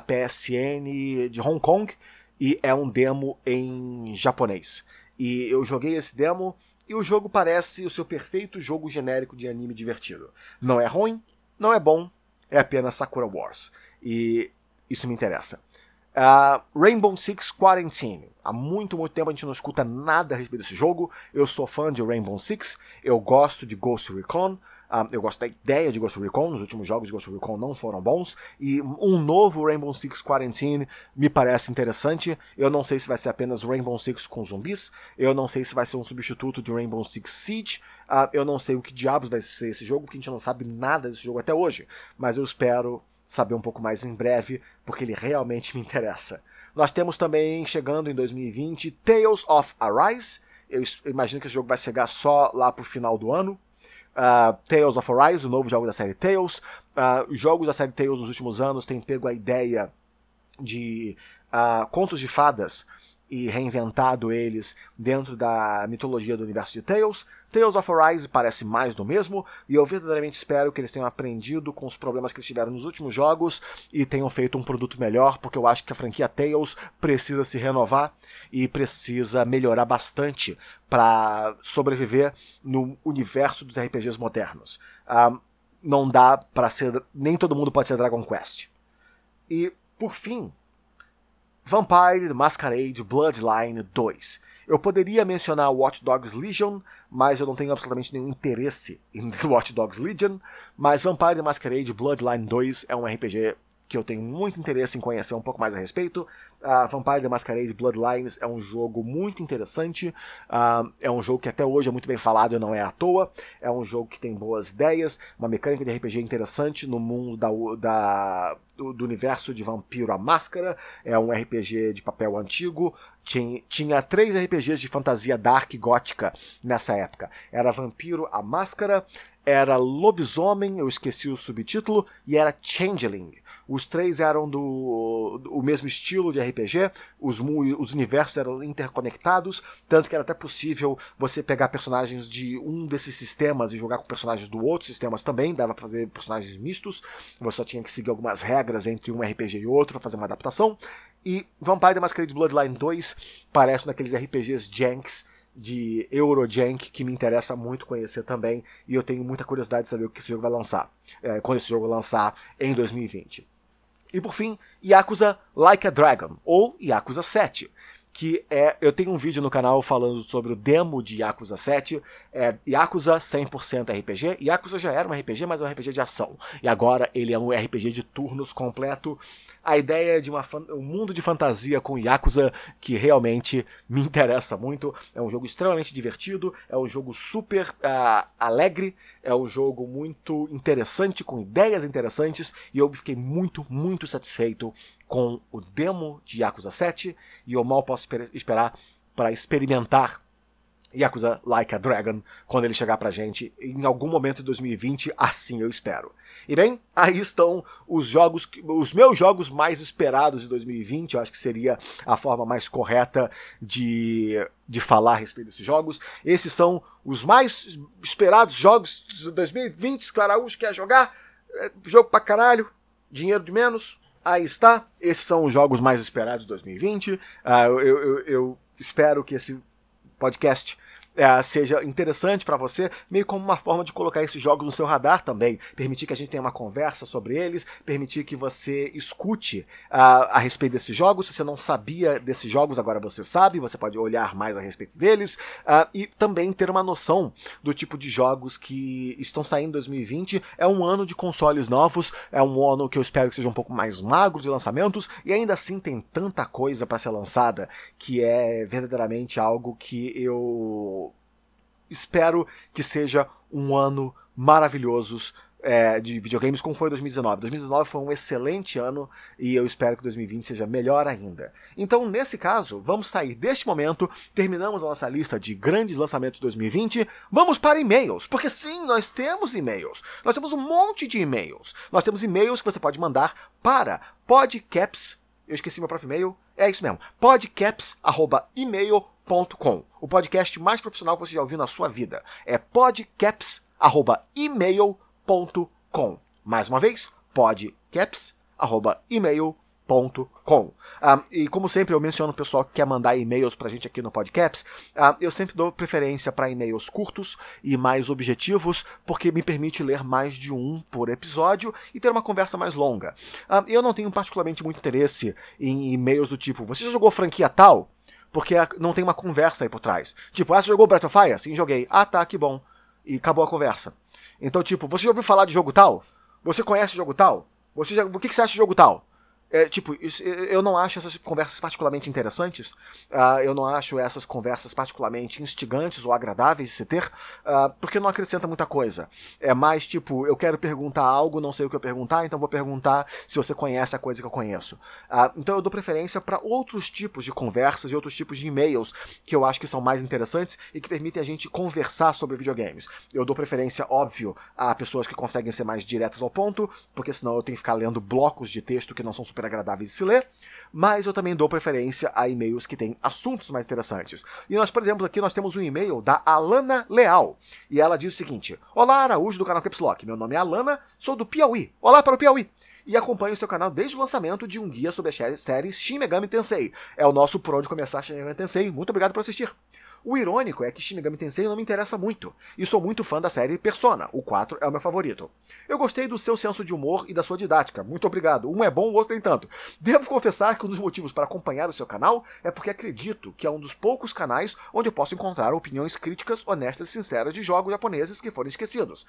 PSN de Hong Kong, e é um demo em japonês. E eu joguei esse demo, e o jogo parece o seu perfeito jogo genérico de anime divertido. Não é ruim, não é bom, é apenas Sakura Wars. E isso me interessa. Rainbow Six Quarantine. Há muito tempo a gente não escuta nada a respeito desse jogo. Eu sou fã de Rainbow Six, eu gosto de Ghost Recon, eu gosto da ideia de Ghost Recon. Os últimos jogos de Ghost Recon não foram bons, e um novo Rainbow Six Quarantine me parece interessante. Eu não sei se vai ser apenas Rainbow Six com zumbis, eu não sei se vai ser um substituto de Rainbow Six Siege, eu não sei o que diabos vai ser esse jogo, porque a gente não sabe nada desse jogo até hoje, mas eu espero saber um pouco mais em breve, porque ele realmente me interessa. Nós temos também, chegando em 2020, Tales of Arise. Eu imagino que esse jogo vai chegar só lá pro final do ano. Tales of Arise, o novo jogo da série Tales. Os jogos da série Tales nos últimos anos têm pego a ideia de contos de fadas e reinventado eles dentro da mitologia do universo de Tales. Tales of Arise parece mais do mesmo, e eu verdadeiramente espero que eles tenham aprendido com os problemas que eles tiveram nos últimos jogos e tenham feito um produto melhor, porque eu acho que a franquia Tales precisa se renovar e precisa melhorar bastante para sobreviver no universo dos RPGs modernos. Não dá para ser... nem todo mundo pode ser Dragon Quest. E, por fim, Vampire the Masquerade Bloodline 2. Eu poderia mencionar Watch Dogs Legion, mas eu não tenho absolutamente nenhum interesse em Watch Dogs Legion, mas Vampire the Masquerade Bloodline 2 é um RPG que eu tenho muito interesse em conhecer um pouco mais a respeito. Vampire the Masquerade Bloodlines é um jogo muito interessante, é um jogo que até hoje é muito bem falado e não é à toa, é um jogo que tem boas ideias, uma mecânica de RPG interessante no mundo do universo de Vampiro à Máscara, é um RPG de papel antigo, tinha 3 RPGs de fantasia dark gótica nessa época, era Vampiro à Máscara, era Lobisomem, eu esqueci o subtítulo, e era Changeling. Os 3 eram do mesmo estilo de RPG, os universos eram interconectados, tanto que era até possível você pegar personagens de um desses sistemas e jogar com personagens do outro sistemas também, dava pra fazer personagens mistos, você só tinha que seguir algumas regras entre um RPG e outro para fazer uma adaptação. E Vampire the Masquerade Bloodline 2 parece um daqueles RPGs janks de Eurojank que me interessa muito conhecer também, e eu tenho muita curiosidade de saber o que esse jogo vai lançar, quando esse jogo lançar em 2020. E por fim, Yakuza Like a Dragon, ou Yakuza 7, que eu tenho um vídeo no canal falando sobre o demo de Yakuza 7, Yakuza 100% RPG. Yakuza já era um RPG, mas é um RPG de ação, e agora ele é um RPG de turnos completo. A ideia de um mundo de fantasia com Yakuza que realmente me interessa muito. É um jogo extremamente divertido, é um jogo super alegre, é um jogo muito interessante, com ideias interessantes, e eu fiquei muito, muito satisfeito com o demo de Yakuza 7, e eu mal posso esperar para experimentar Yakuza Like a Dragon quando ele chegar pra gente em algum momento de 2020, assim eu espero. E bem, aí estão os meus jogos mais esperados de 2020, eu acho que seria a forma mais correta de falar a respeito desses jogos. Esses são os mais esperados jogos de 2020 que o Araújo quer jogar. Jogo pra caralho, dinheiro de menos, aí está. Esses são os jogos mais esperados de 2020. Eu espero que esse podcast seja interessante para você, meio como uma forma de colocar esses jogos no seu radar também, permitir que a gente tenha uma conversa sobre eles, permitir que você escute a respeito desses jogos. Se você não sabia desses jogos, agora você sabe, você pode olhar mais a respeito deles, e também ter uma noção do tipo de jogos que estão saindo em 2020. É um ano de consoles novos, é um ano que eu espero que seja um pouco mais magro de lançamentos, e ainda assim tem tanta coisa para ser lançada que é verdadeiramente algo que eu espero que seja um ano maravilhoso de videogames, como foi 2019. 2019 foi um excelente ano, e eu espero que 2020 seja melhor ainda. Então, nesse caso, vamos sair deste momento, terminamos a nossa lista de grandes lançamentos de 2020, vamos para e-mails, porque sim, nós temos e-mails. Nós temos um monte de e-mails. Nós temos e-mails que você pode mandar para podcaps, eu esqueci meu próprio e-mail, é isso mesmo, podcaps@email.com. O podcast mais profissional que você já ouviu na sua vida. É podcaps@email.com. Mais uma vez, podcaps@email.com. gmail.com. E como sempre eu menciono o pessoal que quer mandar e-mails pra gente aqui no Podcaps, eu sempre dou preferência para e-mails curtos e mais objetivos, porque me permite ler mais de um por episódio e ter uma conversa mais longa. Eu não tenho particularmente muito interesse em e-mails do tipo, você já jogou franquia tal? Porque não tem uma conversa aí por trás. Tipo, você jogou Breath of Fire? Sim, joguei. Ah, tá, que bom. E acabou a conversa. Então, tipo, você já ouviu falar de jogo tal? Você conhece o jogo tal? O que você acha de jogo tal? Eu não acho essas conversas particularmente interessantes, eu não acho essas conversas particularmente instigantes ou agradáveis de se ter, porque não acrescenta muita coisa. É mais tipo, eu quero perguntar algo, não sei o que eu perguntar, então vou perguntar se você conhece a coisa que eu conheço. Então eu dou preferência para outros tipos de conversas e outros tipos de e-mails que eu acho que são mais interessantes e que permitem a gente conversar sobre videogames. Eu dou preferência, óbvio, a pessoas que conseguem ser mais diretas ao ponto, porque senão eu tenho que ficar lendo blocos de texto que não são super agradáveis de se ler, mas eu também dou preferência a e-mails que têm assuntos mais interessantes. E nós, por exemplo, aqui nós temos um e-mail da Alana Leal, e ela diz o seguinte: Olá, Araújo do canal Caps Lock, meu nome é Alana, sou do Piauí. Olá para o Piauí! E acompanho o seu canal desde o lançamento de um guia sobre a série Shin Megami Tensei. É o nosso por onde começar Shin Megami Tensei. Muito obrigado por assistir. O irônico é que Shin Megami Tensei não me interessa muito, e sou muito fã da série Persona, o 4 é o meu favorito. Eu gostei do seu senso de humor e da sua didática, muito obrigado, um é bom, o outro nem tanto. Devo confessar que um dos motivos para acompanhar o seu canal é porque acredito que é um dos poucos canais onde eu posso encontrar opiniões críticas, honestas e sinceras de jogos japoneses que foram esquecidos.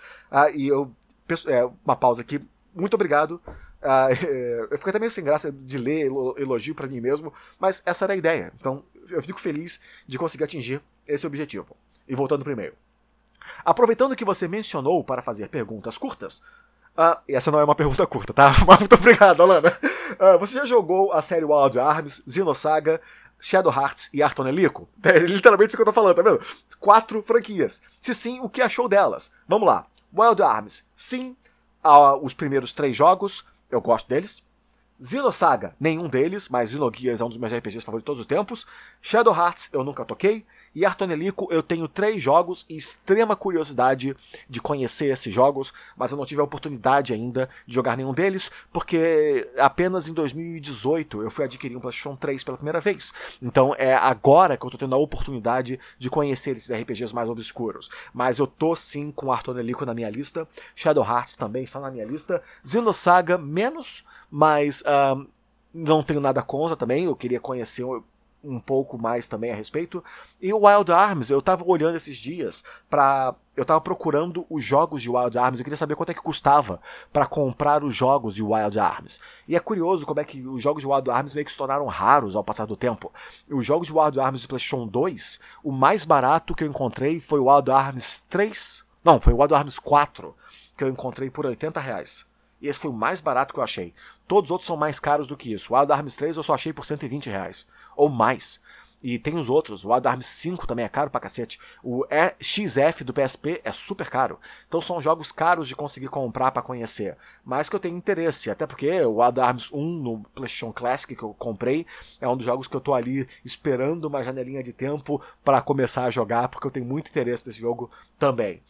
Uma pausa aqui, muito obrigado. Eu fiquei até meio sem graça de ler elogio pra mim mesmo, mas essa era a ideia, então eu fico feliz de conseguir atingir esse objetivo. E voltando pro e-mail. Aproveitando que você mencionou para fazer perguntas curtas, essa não é uma pergunta curta, tá? Mas muito obrigado, Alana. Você já jogou a série Wild Arms, Xenosaga, Shadow Hearts e Artonelico? É literalmente isso que eu tô falando, tá vendo? 4 franquias. Se sim, o que achou delas? Vamos lá. Wild Arms, sim. Os primeiros 3 jogos, eu gosto deles. Xenosaga, nenhum deles, mas Xenogears é um dos meus RPGs favoritos de todos os tempos. Shadow Hearts, eu nunca toquei. E Artonelico, eu tenho 3 jogos e extrema curiosidade de conhecer esses jogos, mas eu não tive a oportunidade ainda de jogar nenhum deles, porque apenas em 2018 eu fui adquirir um PlayStation 3 pela primeira vez. Então é agora que eu tô tendo a oportunidade de conhecer esses RPGs mais obscuros. Mas eu tô sim com Artonelico na minha lista, Shadow Hearts também está na minha lista, Xenosaga menos, mas não tenho nada contra também, eu queria conhecer um pouco mais também a respeito. E o Wild Arms, eu tava olhando esses dias eu tava procurando os jogos de Wild Arms, eu queria saber quanto é que custava para comprar os jogos de Wild Arms. E é curioso como é que os jogos de Wild Arms meio que se tornaram raros ao passar do tempo. Os jogos de Wild Arms do PlayStation 2, o mais barato que eu encontrei foi o Wild Arms 3, não, foi o Wild Arms 4, que eu encontrei por R$80. E esse foi o mais barato que eu achei. Todos os outros são mais caros do que isso. O Wild Arms 3 eu só achei por R$120. Ou mais. E tem os outros. O Wild Arms 5 também é caro pra cacete. O XF do PSP é super caro. Então são jogos caros de conseguir comprar pra conhecer. Mas que eu tenho interesse. Até porque o Wild Arms 1 no PlayStation Classic que eu comprei é um dos jogos que eu tô ali esperando uma janelinha de tempo pra começar a jogar. Porque eu tenho muito interesse nesse jogo também.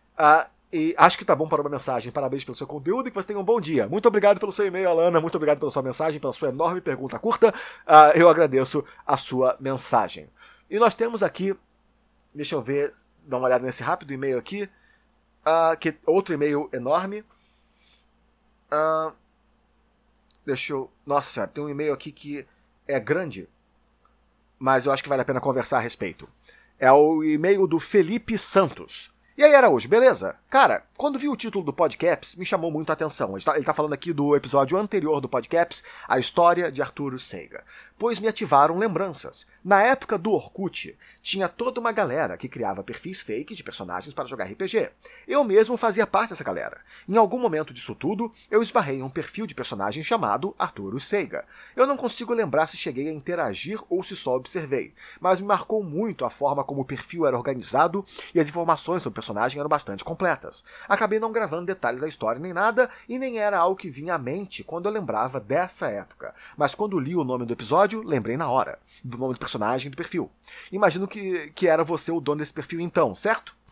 E acho que tá bom para uma mensagem. Parabéns pelo seu conteúdo e que você tenha um bom dia. Muito obrigado pelo seu e-mail, Alana. Muito obrigado pela sua mensagem, pela sua enorme pergunta curta. Eu agradeço a sua mensagem. E nós temos aqui, deixa eu ver, dar uma olhada nesse rápido e-mail aqui. Outro e-mail enorme. Nossa senhora, tem um e-mail aqui que é grande, mas eu acho que vale a pena conversar a respeito. É o e-mail do Felipe Santos. E aí, Araújo, beleza? Cara, quando vi o título do Podcaps, me chamou muito a atenção. Ele tá falando aqui do episódio anterior do Podcaps, a história de Arturo Seiga. Pois me ativaram lembranças. Na época do Orkut, tinha toda uma galera que criava perfis fake de personagens para jogar RPG. Eu mesmo fazia parte dessa galera. Em algum momento disso tudo, eu esbarrei em um perfil de personagem chamado Arturo Seiga. Eu não consigo lembrar se cheguei a interagir ou se só observei, mas me marcou muito a forma como o perfil era organizado e as informações sobre o personagem eram bastante completas. Acabei não gravando detalhes da história nem nada, e nem era algo que vinha à mente quando eu lembrava dessa época. Mas quando li o nome do episódio, lembrei na hora do nome do personagem e do perfil. Imagino que era você o dono desse perfil então, certo?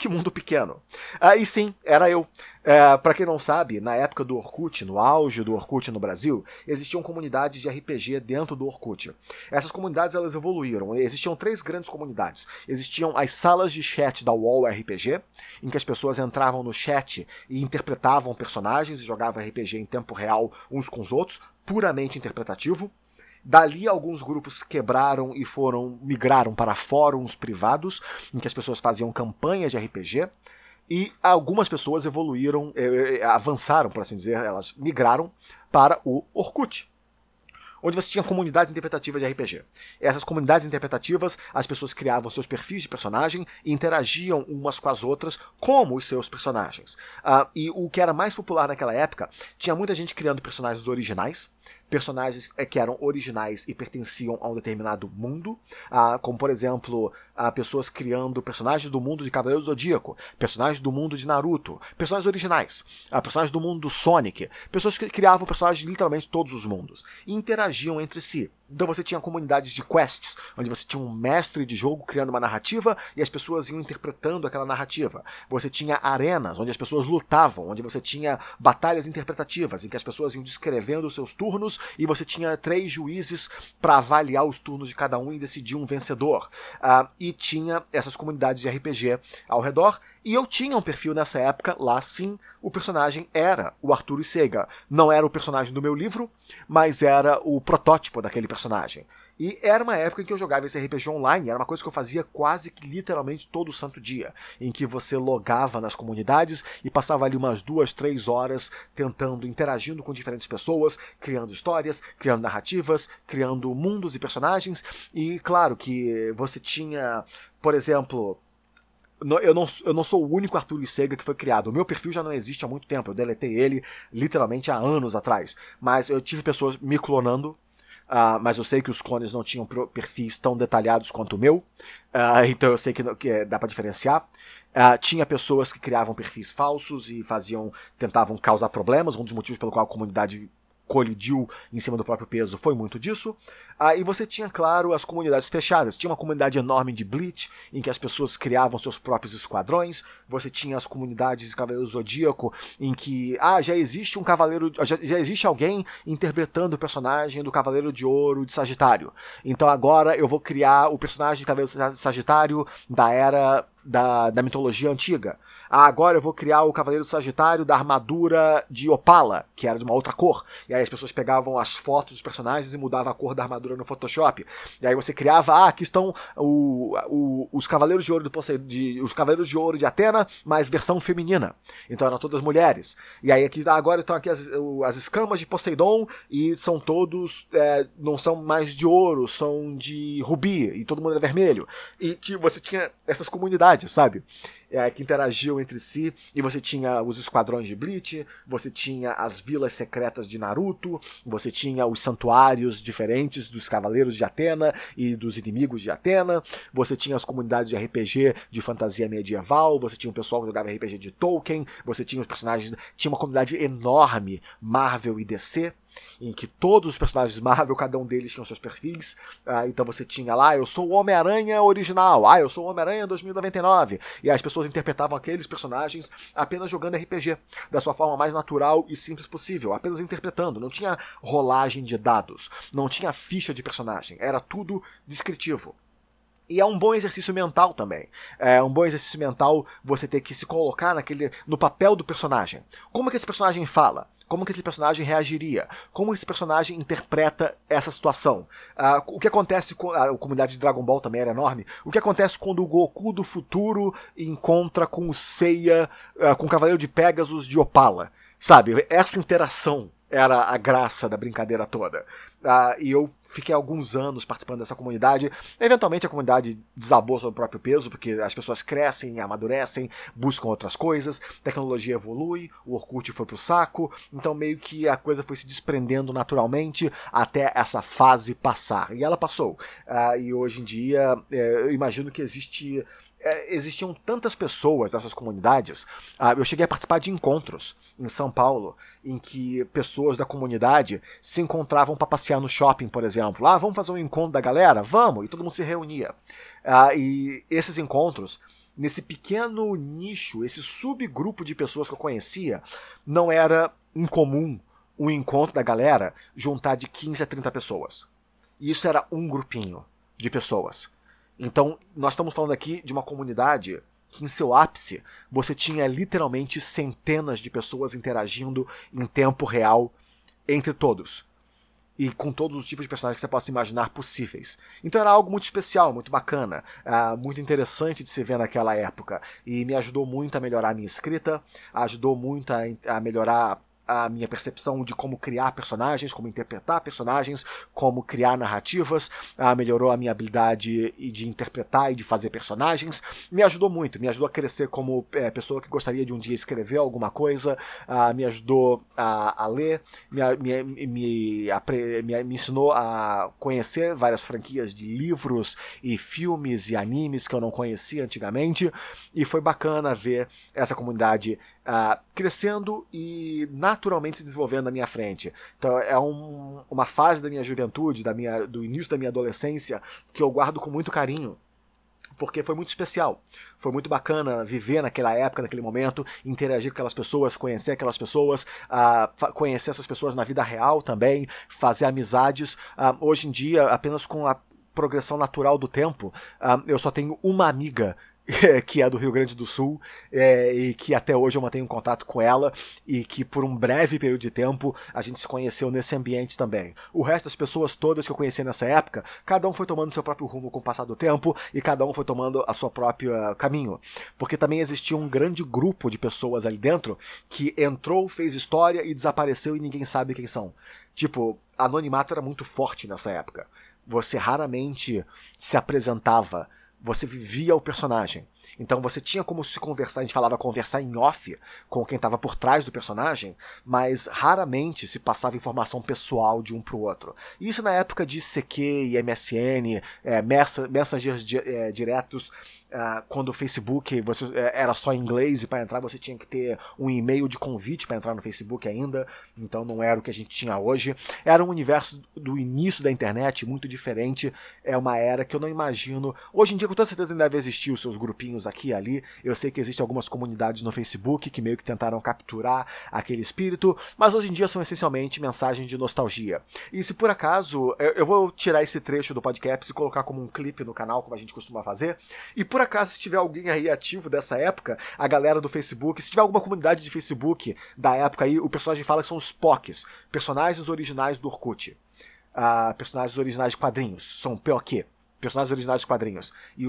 Que mundo pequeno. E sim, era eu. Pra quem não sabe, na época do Orkut, no auge do Orkut no Brasil, existiam comunidades de RPG dentro do Orkut. Essas comunidades elas evoluíram. Existiam 3 grandes comunidades. Existiam as salas de chat da UOL RPG, em que as pessoas entravam no chat e interpretavam personagens e jogavam RPG em tempo real uns com os outros, puramente interpretativo. Dali alguns grupos quebraram e migraram para fóruns privados, em que as pessoas faziam campanhas de RPG, e algumas pessoas evoluíram, avançaram, por assim dizer, elas migraram para o Orkut, onde você tinha comunidades interpretativas de RPG. Essas comunidades interpretativas, as pessoas criavam seus perfis de personagem e interagiam umas com as outras como os seus personagens. E o que era mais popular naquela época, tinha muita gente criando personagens originais, personagens que eram originais e pertenciam a um determinado mundo, como por exemplo, pessoas criando personagens do mundo de Cavaleiro do Zodíaco, personagens do mundo de Naruto, personagens originais, personagens do mundo do Sonic, pessoas que criavam personagens de literalmente todos os mundos, e interagiam entre si. Então você tinha comunidades de quests, onde você tinha um mestre de jogo criando uma narrativa e as pessoas iam interpretando aquela narrativa. Você tinha arenas, onde as pessoas lutavam, onde você tinha batalhas interpretativas, em que as pessoas iam descrevendo os seus turnos e você tinha 3 juízes para avaliar os turnos de cada um e decidir um vencedor. E tinha essas comunidades de RPG ao redor. E eu tinha um perfil nessa época, lá sim, o personagem era o Arturo Isega. Não era o personagem do meu livro, mas era o protótipo daquele personagem. E era uma época em que eu jogava esse RPG online, era uma coisa que eu fazia quase que literalmente todo santo dia, em que você logava nas comunidades e passava ali umas 2, 3 horas tentando, interagindo com diferentes pessoas, criando histórias, criando narrativas, criando mundos e personagens, e claro que você tinha, por exemplo... Eu não sou o único Arturo Isega que foi criado. O meu perfil já não existe há muito tempo. Eu deletei ele literalmente há anos atrás. Mas eu tive pessoas me clonando. Mas eu sei que os clones não tinham perfis tão detalhados quanto o meu. Então eu sei que dá pra diferenciar. Tinha pessoas que criavam perfis falsos e tentavam causar problemas. Um dos motivos pelo qual a comunidade colidiu em cima do próprio peso foi muito disso. E você tinha, claro, as comunidades fechadas. Tinha uma comunidade enorme de Bleach, em que as pessoas criavam seus próprios esquadrões. Você tinha as comunidades de Cavaleiro Zodíaco, em que já existe um cavaleiro, já existe alguém interpretando o personagem do Cavaleiro de Ouro de Sagitário. Então agora eu vou criar o personagem de Cavaleiro de Sagitário da era da mitologia antiga. Agora eu vou criar o Cavaleiro Sagitário da armadura de Opala, que era de uma outra cor. E aí as pessoas pegavam as fotos dos personagens e mudavam a cor da armadura no Photoshop. E aí você criava, aqui estão os Cavaleiros de Ouro os Cavaleiros de Ouro de Atena, mas versão feminina. Então eram todas mulheres. E aí agora estão aqui as escamas de Poseidon e são todos, não são mais de ouro, são de rubi, e todo mundo é vermelho. E você tinha essas comunidades, sabe? Que interagiam entre si, e você tinha os esquadrões de Bleach, você tinha as vilas secretas de Naruto, você tinha os santuários diferentes dos Cavaleiros de Atena e dos inimigos de Atena, você tinha as comunidades de RPG de fantasia medieval, você tinha o pessoal que jogava RPG de Tolkien, você tinha os personagens, tinha uma comunidade enorme, Marvel e DC, em que todos os personagens Marvel, cada um deles tinham seus perfis. Então você tinha lá, eu sou o Homem-Aranha original, eu sou o Homem-Aranha 2099, e as pessoas interpretavam aqueles personagens apenas jogando RPG, da sua forma mais natural e simples possível, apenas interpretando, não tinha rolagem de dados, não tinha ficha de personagem, era tudo descritivo. E é um bom exercício mental também. É um bom exercício mental você ter que se colocar no papel do personagem. Como que esse personagem fala? Como que esse personagem reagiria? Como esse personagem interpreta essa situação? O que acontece com a comunidade de Dragon Ball também era enorme. O que acontece quando o Goku do futuro encontra com o Seiya, com o Cavaleiro de Pegasus de Opala? Sabe, essa interação era a graça da brincadeira toda. E eu fiquei alguns anos participando dessa comunidade. Eventualmente a comunidade desabou sobre o próprio peso, porque as pessoas crescem, amadurecem, buscam outras coisas, tecnologia evolui, o Orkut foi pro saco, então meio que a coisa foi se desprendendo naturalmente até essa fase passar. E ela passou. E hoje em dia eu imagino que existiam tantas pessoas nessas comunidades. Eu cheguei a participar de encontros em São Paulo, em que pessoas da comunidade se encontravam para passear no shopping, por exemplo. Vamos fazer um encontro da galera? Vamos! E todo mundo se reunia. E esses encontros nesse pequeno nicho, esse subgrupo de pessoas que eu conhecia, não era incomum o encontro da galera juntar de 15 a 30 pessoas. E isso era um grupinho de pessoas. Então, nós estamos falando aqui de uma comunidade que, em seu ápice, você tinha literalmente centenas de pessoas interagindo em tempo real entre todos. E com todos os tipos de personagens que você possa imaginar possíveis. Então era algo muito especial, muito bacana, muito interessante de se ver naquela época. E me ajudou muito a melhorar a minha escrita, ajudou muito a melhorar a minha percepção de como criar personagens, como interpretar personagens, como criar narrativas, melhorou a minha habilidade de interpretar e de fazer personagens, me ajudou muito, me ajudou a crescer como pessoa que gostaria de um dia escrever alguma coisa, me ajudou a ler, me ensinou a conhecer várias franquias de livros e filmes e animes que eu não conhecia antigamente, e foi bacana ver essa comunidade crescendo e naturalmente se desenvolvendo na minha frente. Então é uma fase da minha juventude, do início da minha adolescência, que eu guardo com muito carinho, porque foi muito especial. Foi muito bacana viver naquela época, naquele momento, interagir com aquelas pessoas, conhecer aquelas pessoas, conhecer essas pessoas na vida real também, fazer amizades. Hoje em dia, apenas com a progressão natural do tempo, eu só tenho uma amiga que é do Rio Grande do Sul, e que até hoje eu mantenho contato com ela, e que por um breve período de tempo a gente se conheceu nesse ambiente também. O resto das pessoas todas que eu conheci nessa época, cada um foi tomando seu próprio rumo com o passar do tempo, e cada um foi tomando a sua própria caminho. Porque também existia um grande grupo de pessoas ali dentro que entrou, fez história e desapareceu e ninguém sabe quem são. Tipo, anonimato era muito forte nessa época. Você raramente se apresentava, você vivia o personagem. Então você tinha como se conversar, a gente falava conversar em off com quem estava por trás do personagem, mas raramente se passava informação pessoal de um para o outro. Isso na época de ICQ e MSN, messengers diretos, quando o Facebook era só em inglês e para entrar você tinha que ter um e-mail de convite para entrar no Facebook ainda, então não era o que a gente tinha hoje. Era um universo do início da internet muito diferente, é uma era que eu não imagino. Hoje em dia com toda certeza ainda deve existir os seus grupinhos aqui e ali, eu sei que existem algumas comunidades no Facebook que meio que tentaram capturar aquele espírito, mas hoje em dia são essencialmente mensagens de nostalgia. E se por acaso, eu vou tirar esse trecho do podcast e colocar como um clipe no canal, como a gente costuma fazer, e por acaso, se tiver alguém aí ativo dessa época, a galera do Facebook, se tiver alguma comunidade de Facebook da época aí, o personagem fala que são os POCs, personagens originais do Orkut. Personagens originais de quadrinhos, são POQ, personagens originais de quadrinhos. E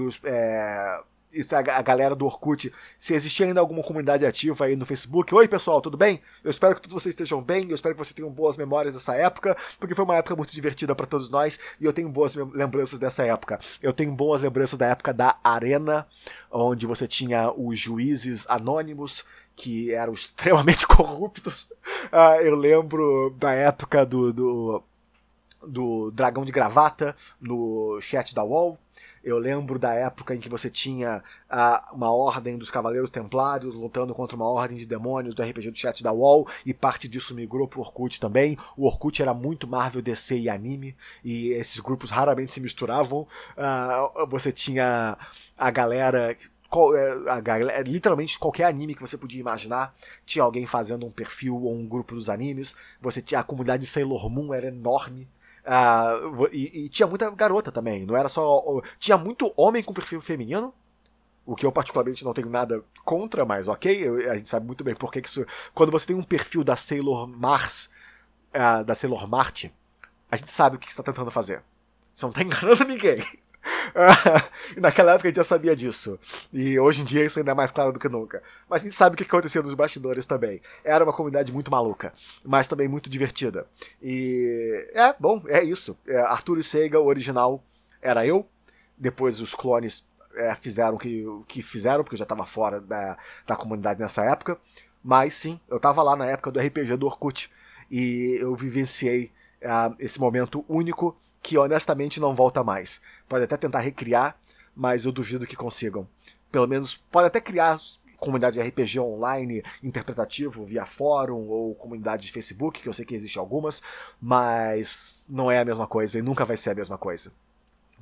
isso é a galera do Orkut. Se existir ainda alguma comunidade ativa aí no Facebook, oi pessoal, tudo bem? Eu espero que todos vocês estejam bem, eu espero que vocês tenham boas memórias dessa época, porque foi uma época muito divertida para todos nós, e eu tenho boas lembranças dessa época. Eu tenho boas lembranças da época da Arena, onde você tinha os juízes anônimos, que eram extremamente corruptos. Eu lembro da época do Dragão de Gravata no chat da UOL. Eu lembro da época em que você tinha uma ordem dos Cavaleiros Templários lutando contra uma ordem de demônios do RPG do chat da UOL, e parte disso migrou pro Orkut também. O Orkut era muito Marvel, DC e anime, e esses grupos raramente se misturavam. Você tinha a galera... literalmente qualquer anime que você podia imaginar tinha alguém fazendo um perfil ou um grupo dos animes. Você tinha a comunidade de Sailor Moon, era enorme. E tinha muita garota também, não era só. Tinha muito homem com perfil feminino, o que eu particularmente não tenho nada contra, mas ok, a gente sabe muito bem porque que isso. Quando você tem um perfil da Sailor Mars, da Sailor Marte, a gente sabe o que você está tentando fazer. Você não está enganando ninguém. E naquela época a gente já sabia disso, e hoje em dia isso ainda é mais claro do que nunca. Mas a gente sabe o que acontecia nos bastidores também. Era uma comunidade muito maluca, mas também muito divertida. E bom, é isso. Arturo e Seiga, o original, era eu. Depois os clones fizeram o que fizeram, porque eu já estava fora da comunidade nessa época. Mas sim, eu estava lá na época do RPG do Orkut, e eu vivenciei esse momento único que honestamente não volta mais. Pode até tentar recriar, mas eu duvido que consigam. Pelo menos pode até criar comunidade de RPG online interpretativo via fórum ou comunidade de Facebook, que eu sei que existem algumas, mas não é a mesma coisa e nunca vai ser a mesma coisa.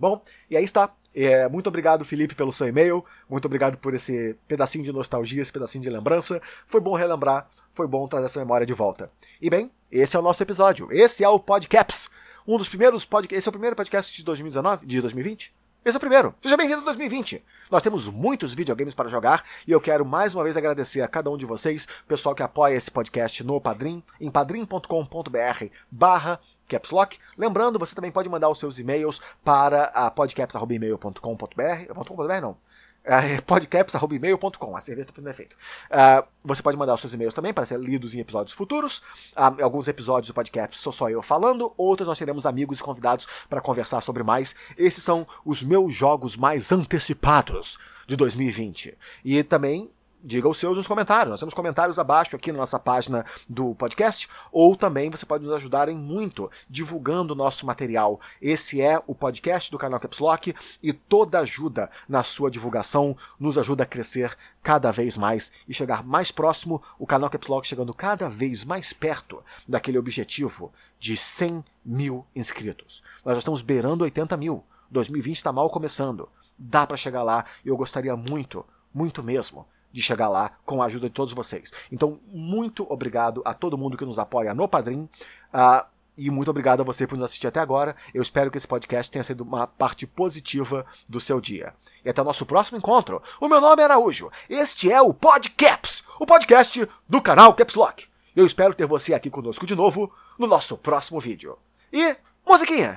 Bom, e aí está. Muito obrigado, Felipe, pelo seu e-mail. Muito obrigado por esse pedacinho de nostalgia, esse pedacinho de lembrança. Foi bom relembrar, foi bom trazer essa memória de volta. E bem, esse é o nosso episódio. Esse é o Podcaps. Esse é o primeiro podcast de 2020? Esse é o primeiro. Seja bem-vindo a 2020. Nós temos muitos videogames para jogar e eu quero mais uma vez agradecer a cada um de vocês, pessoal que apoia esse podcast no Padrim, em padrim.com.br/capslock. Lembrando, você também pode mandar os seus e-mails para a podcaps@email.com.br. Não. Podcaps@email.com. A cerveja está fazendo efeito. Você pode mandar os seus e-mails também para ser lidos em episódios futuros. Alguns episódios do podcast sou só eu falando, outros nós teremos amigos e convidados para conversar sobre mais. Esses são os meus jogos mais antecipados de 2020. E também diga os seus nos comentários. Nós temos comentários abaixo aqui na nossa página do podcast, ou também você pode nos ajudar em muito divulgando o nosso material. Esse é o podcast do canal Caps Lock e toda ajuda na sua divulgação nos ajuda a crescer cada vez mais e chegar mais próximo, o canal Caps Lock chegando cada vez mais perto daquele objetivo de 100 mil inscritos. Nós já estamos beirando 80 mil. 2020 está mal começando. Dá para chegar lá e eu gostaria muito, muito mesmo, de chegar lá com a ajuda de todos vocês. Então, muito obrigado a todo mundo que nos apoia no Padrim, e muito obrigado a você por nos assistir até agora. Eu espero que esse podcast tenha sido uma parte positiva do seu dia. E até o nosso próximo encontro. O meu nome é Araújo. Este é o Podcaps, o podcast do canal Caps Lock. Eu espero ter você aqui conosco de novo no nosso próximo vídeo. E, musiquinha!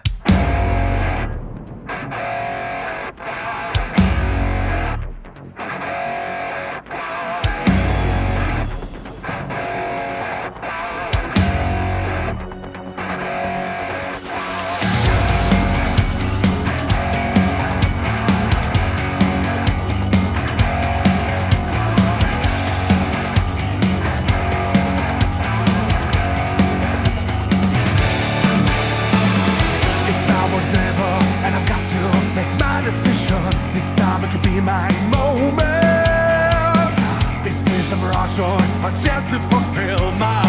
My moment, this is a mirage or a chance to fulfill my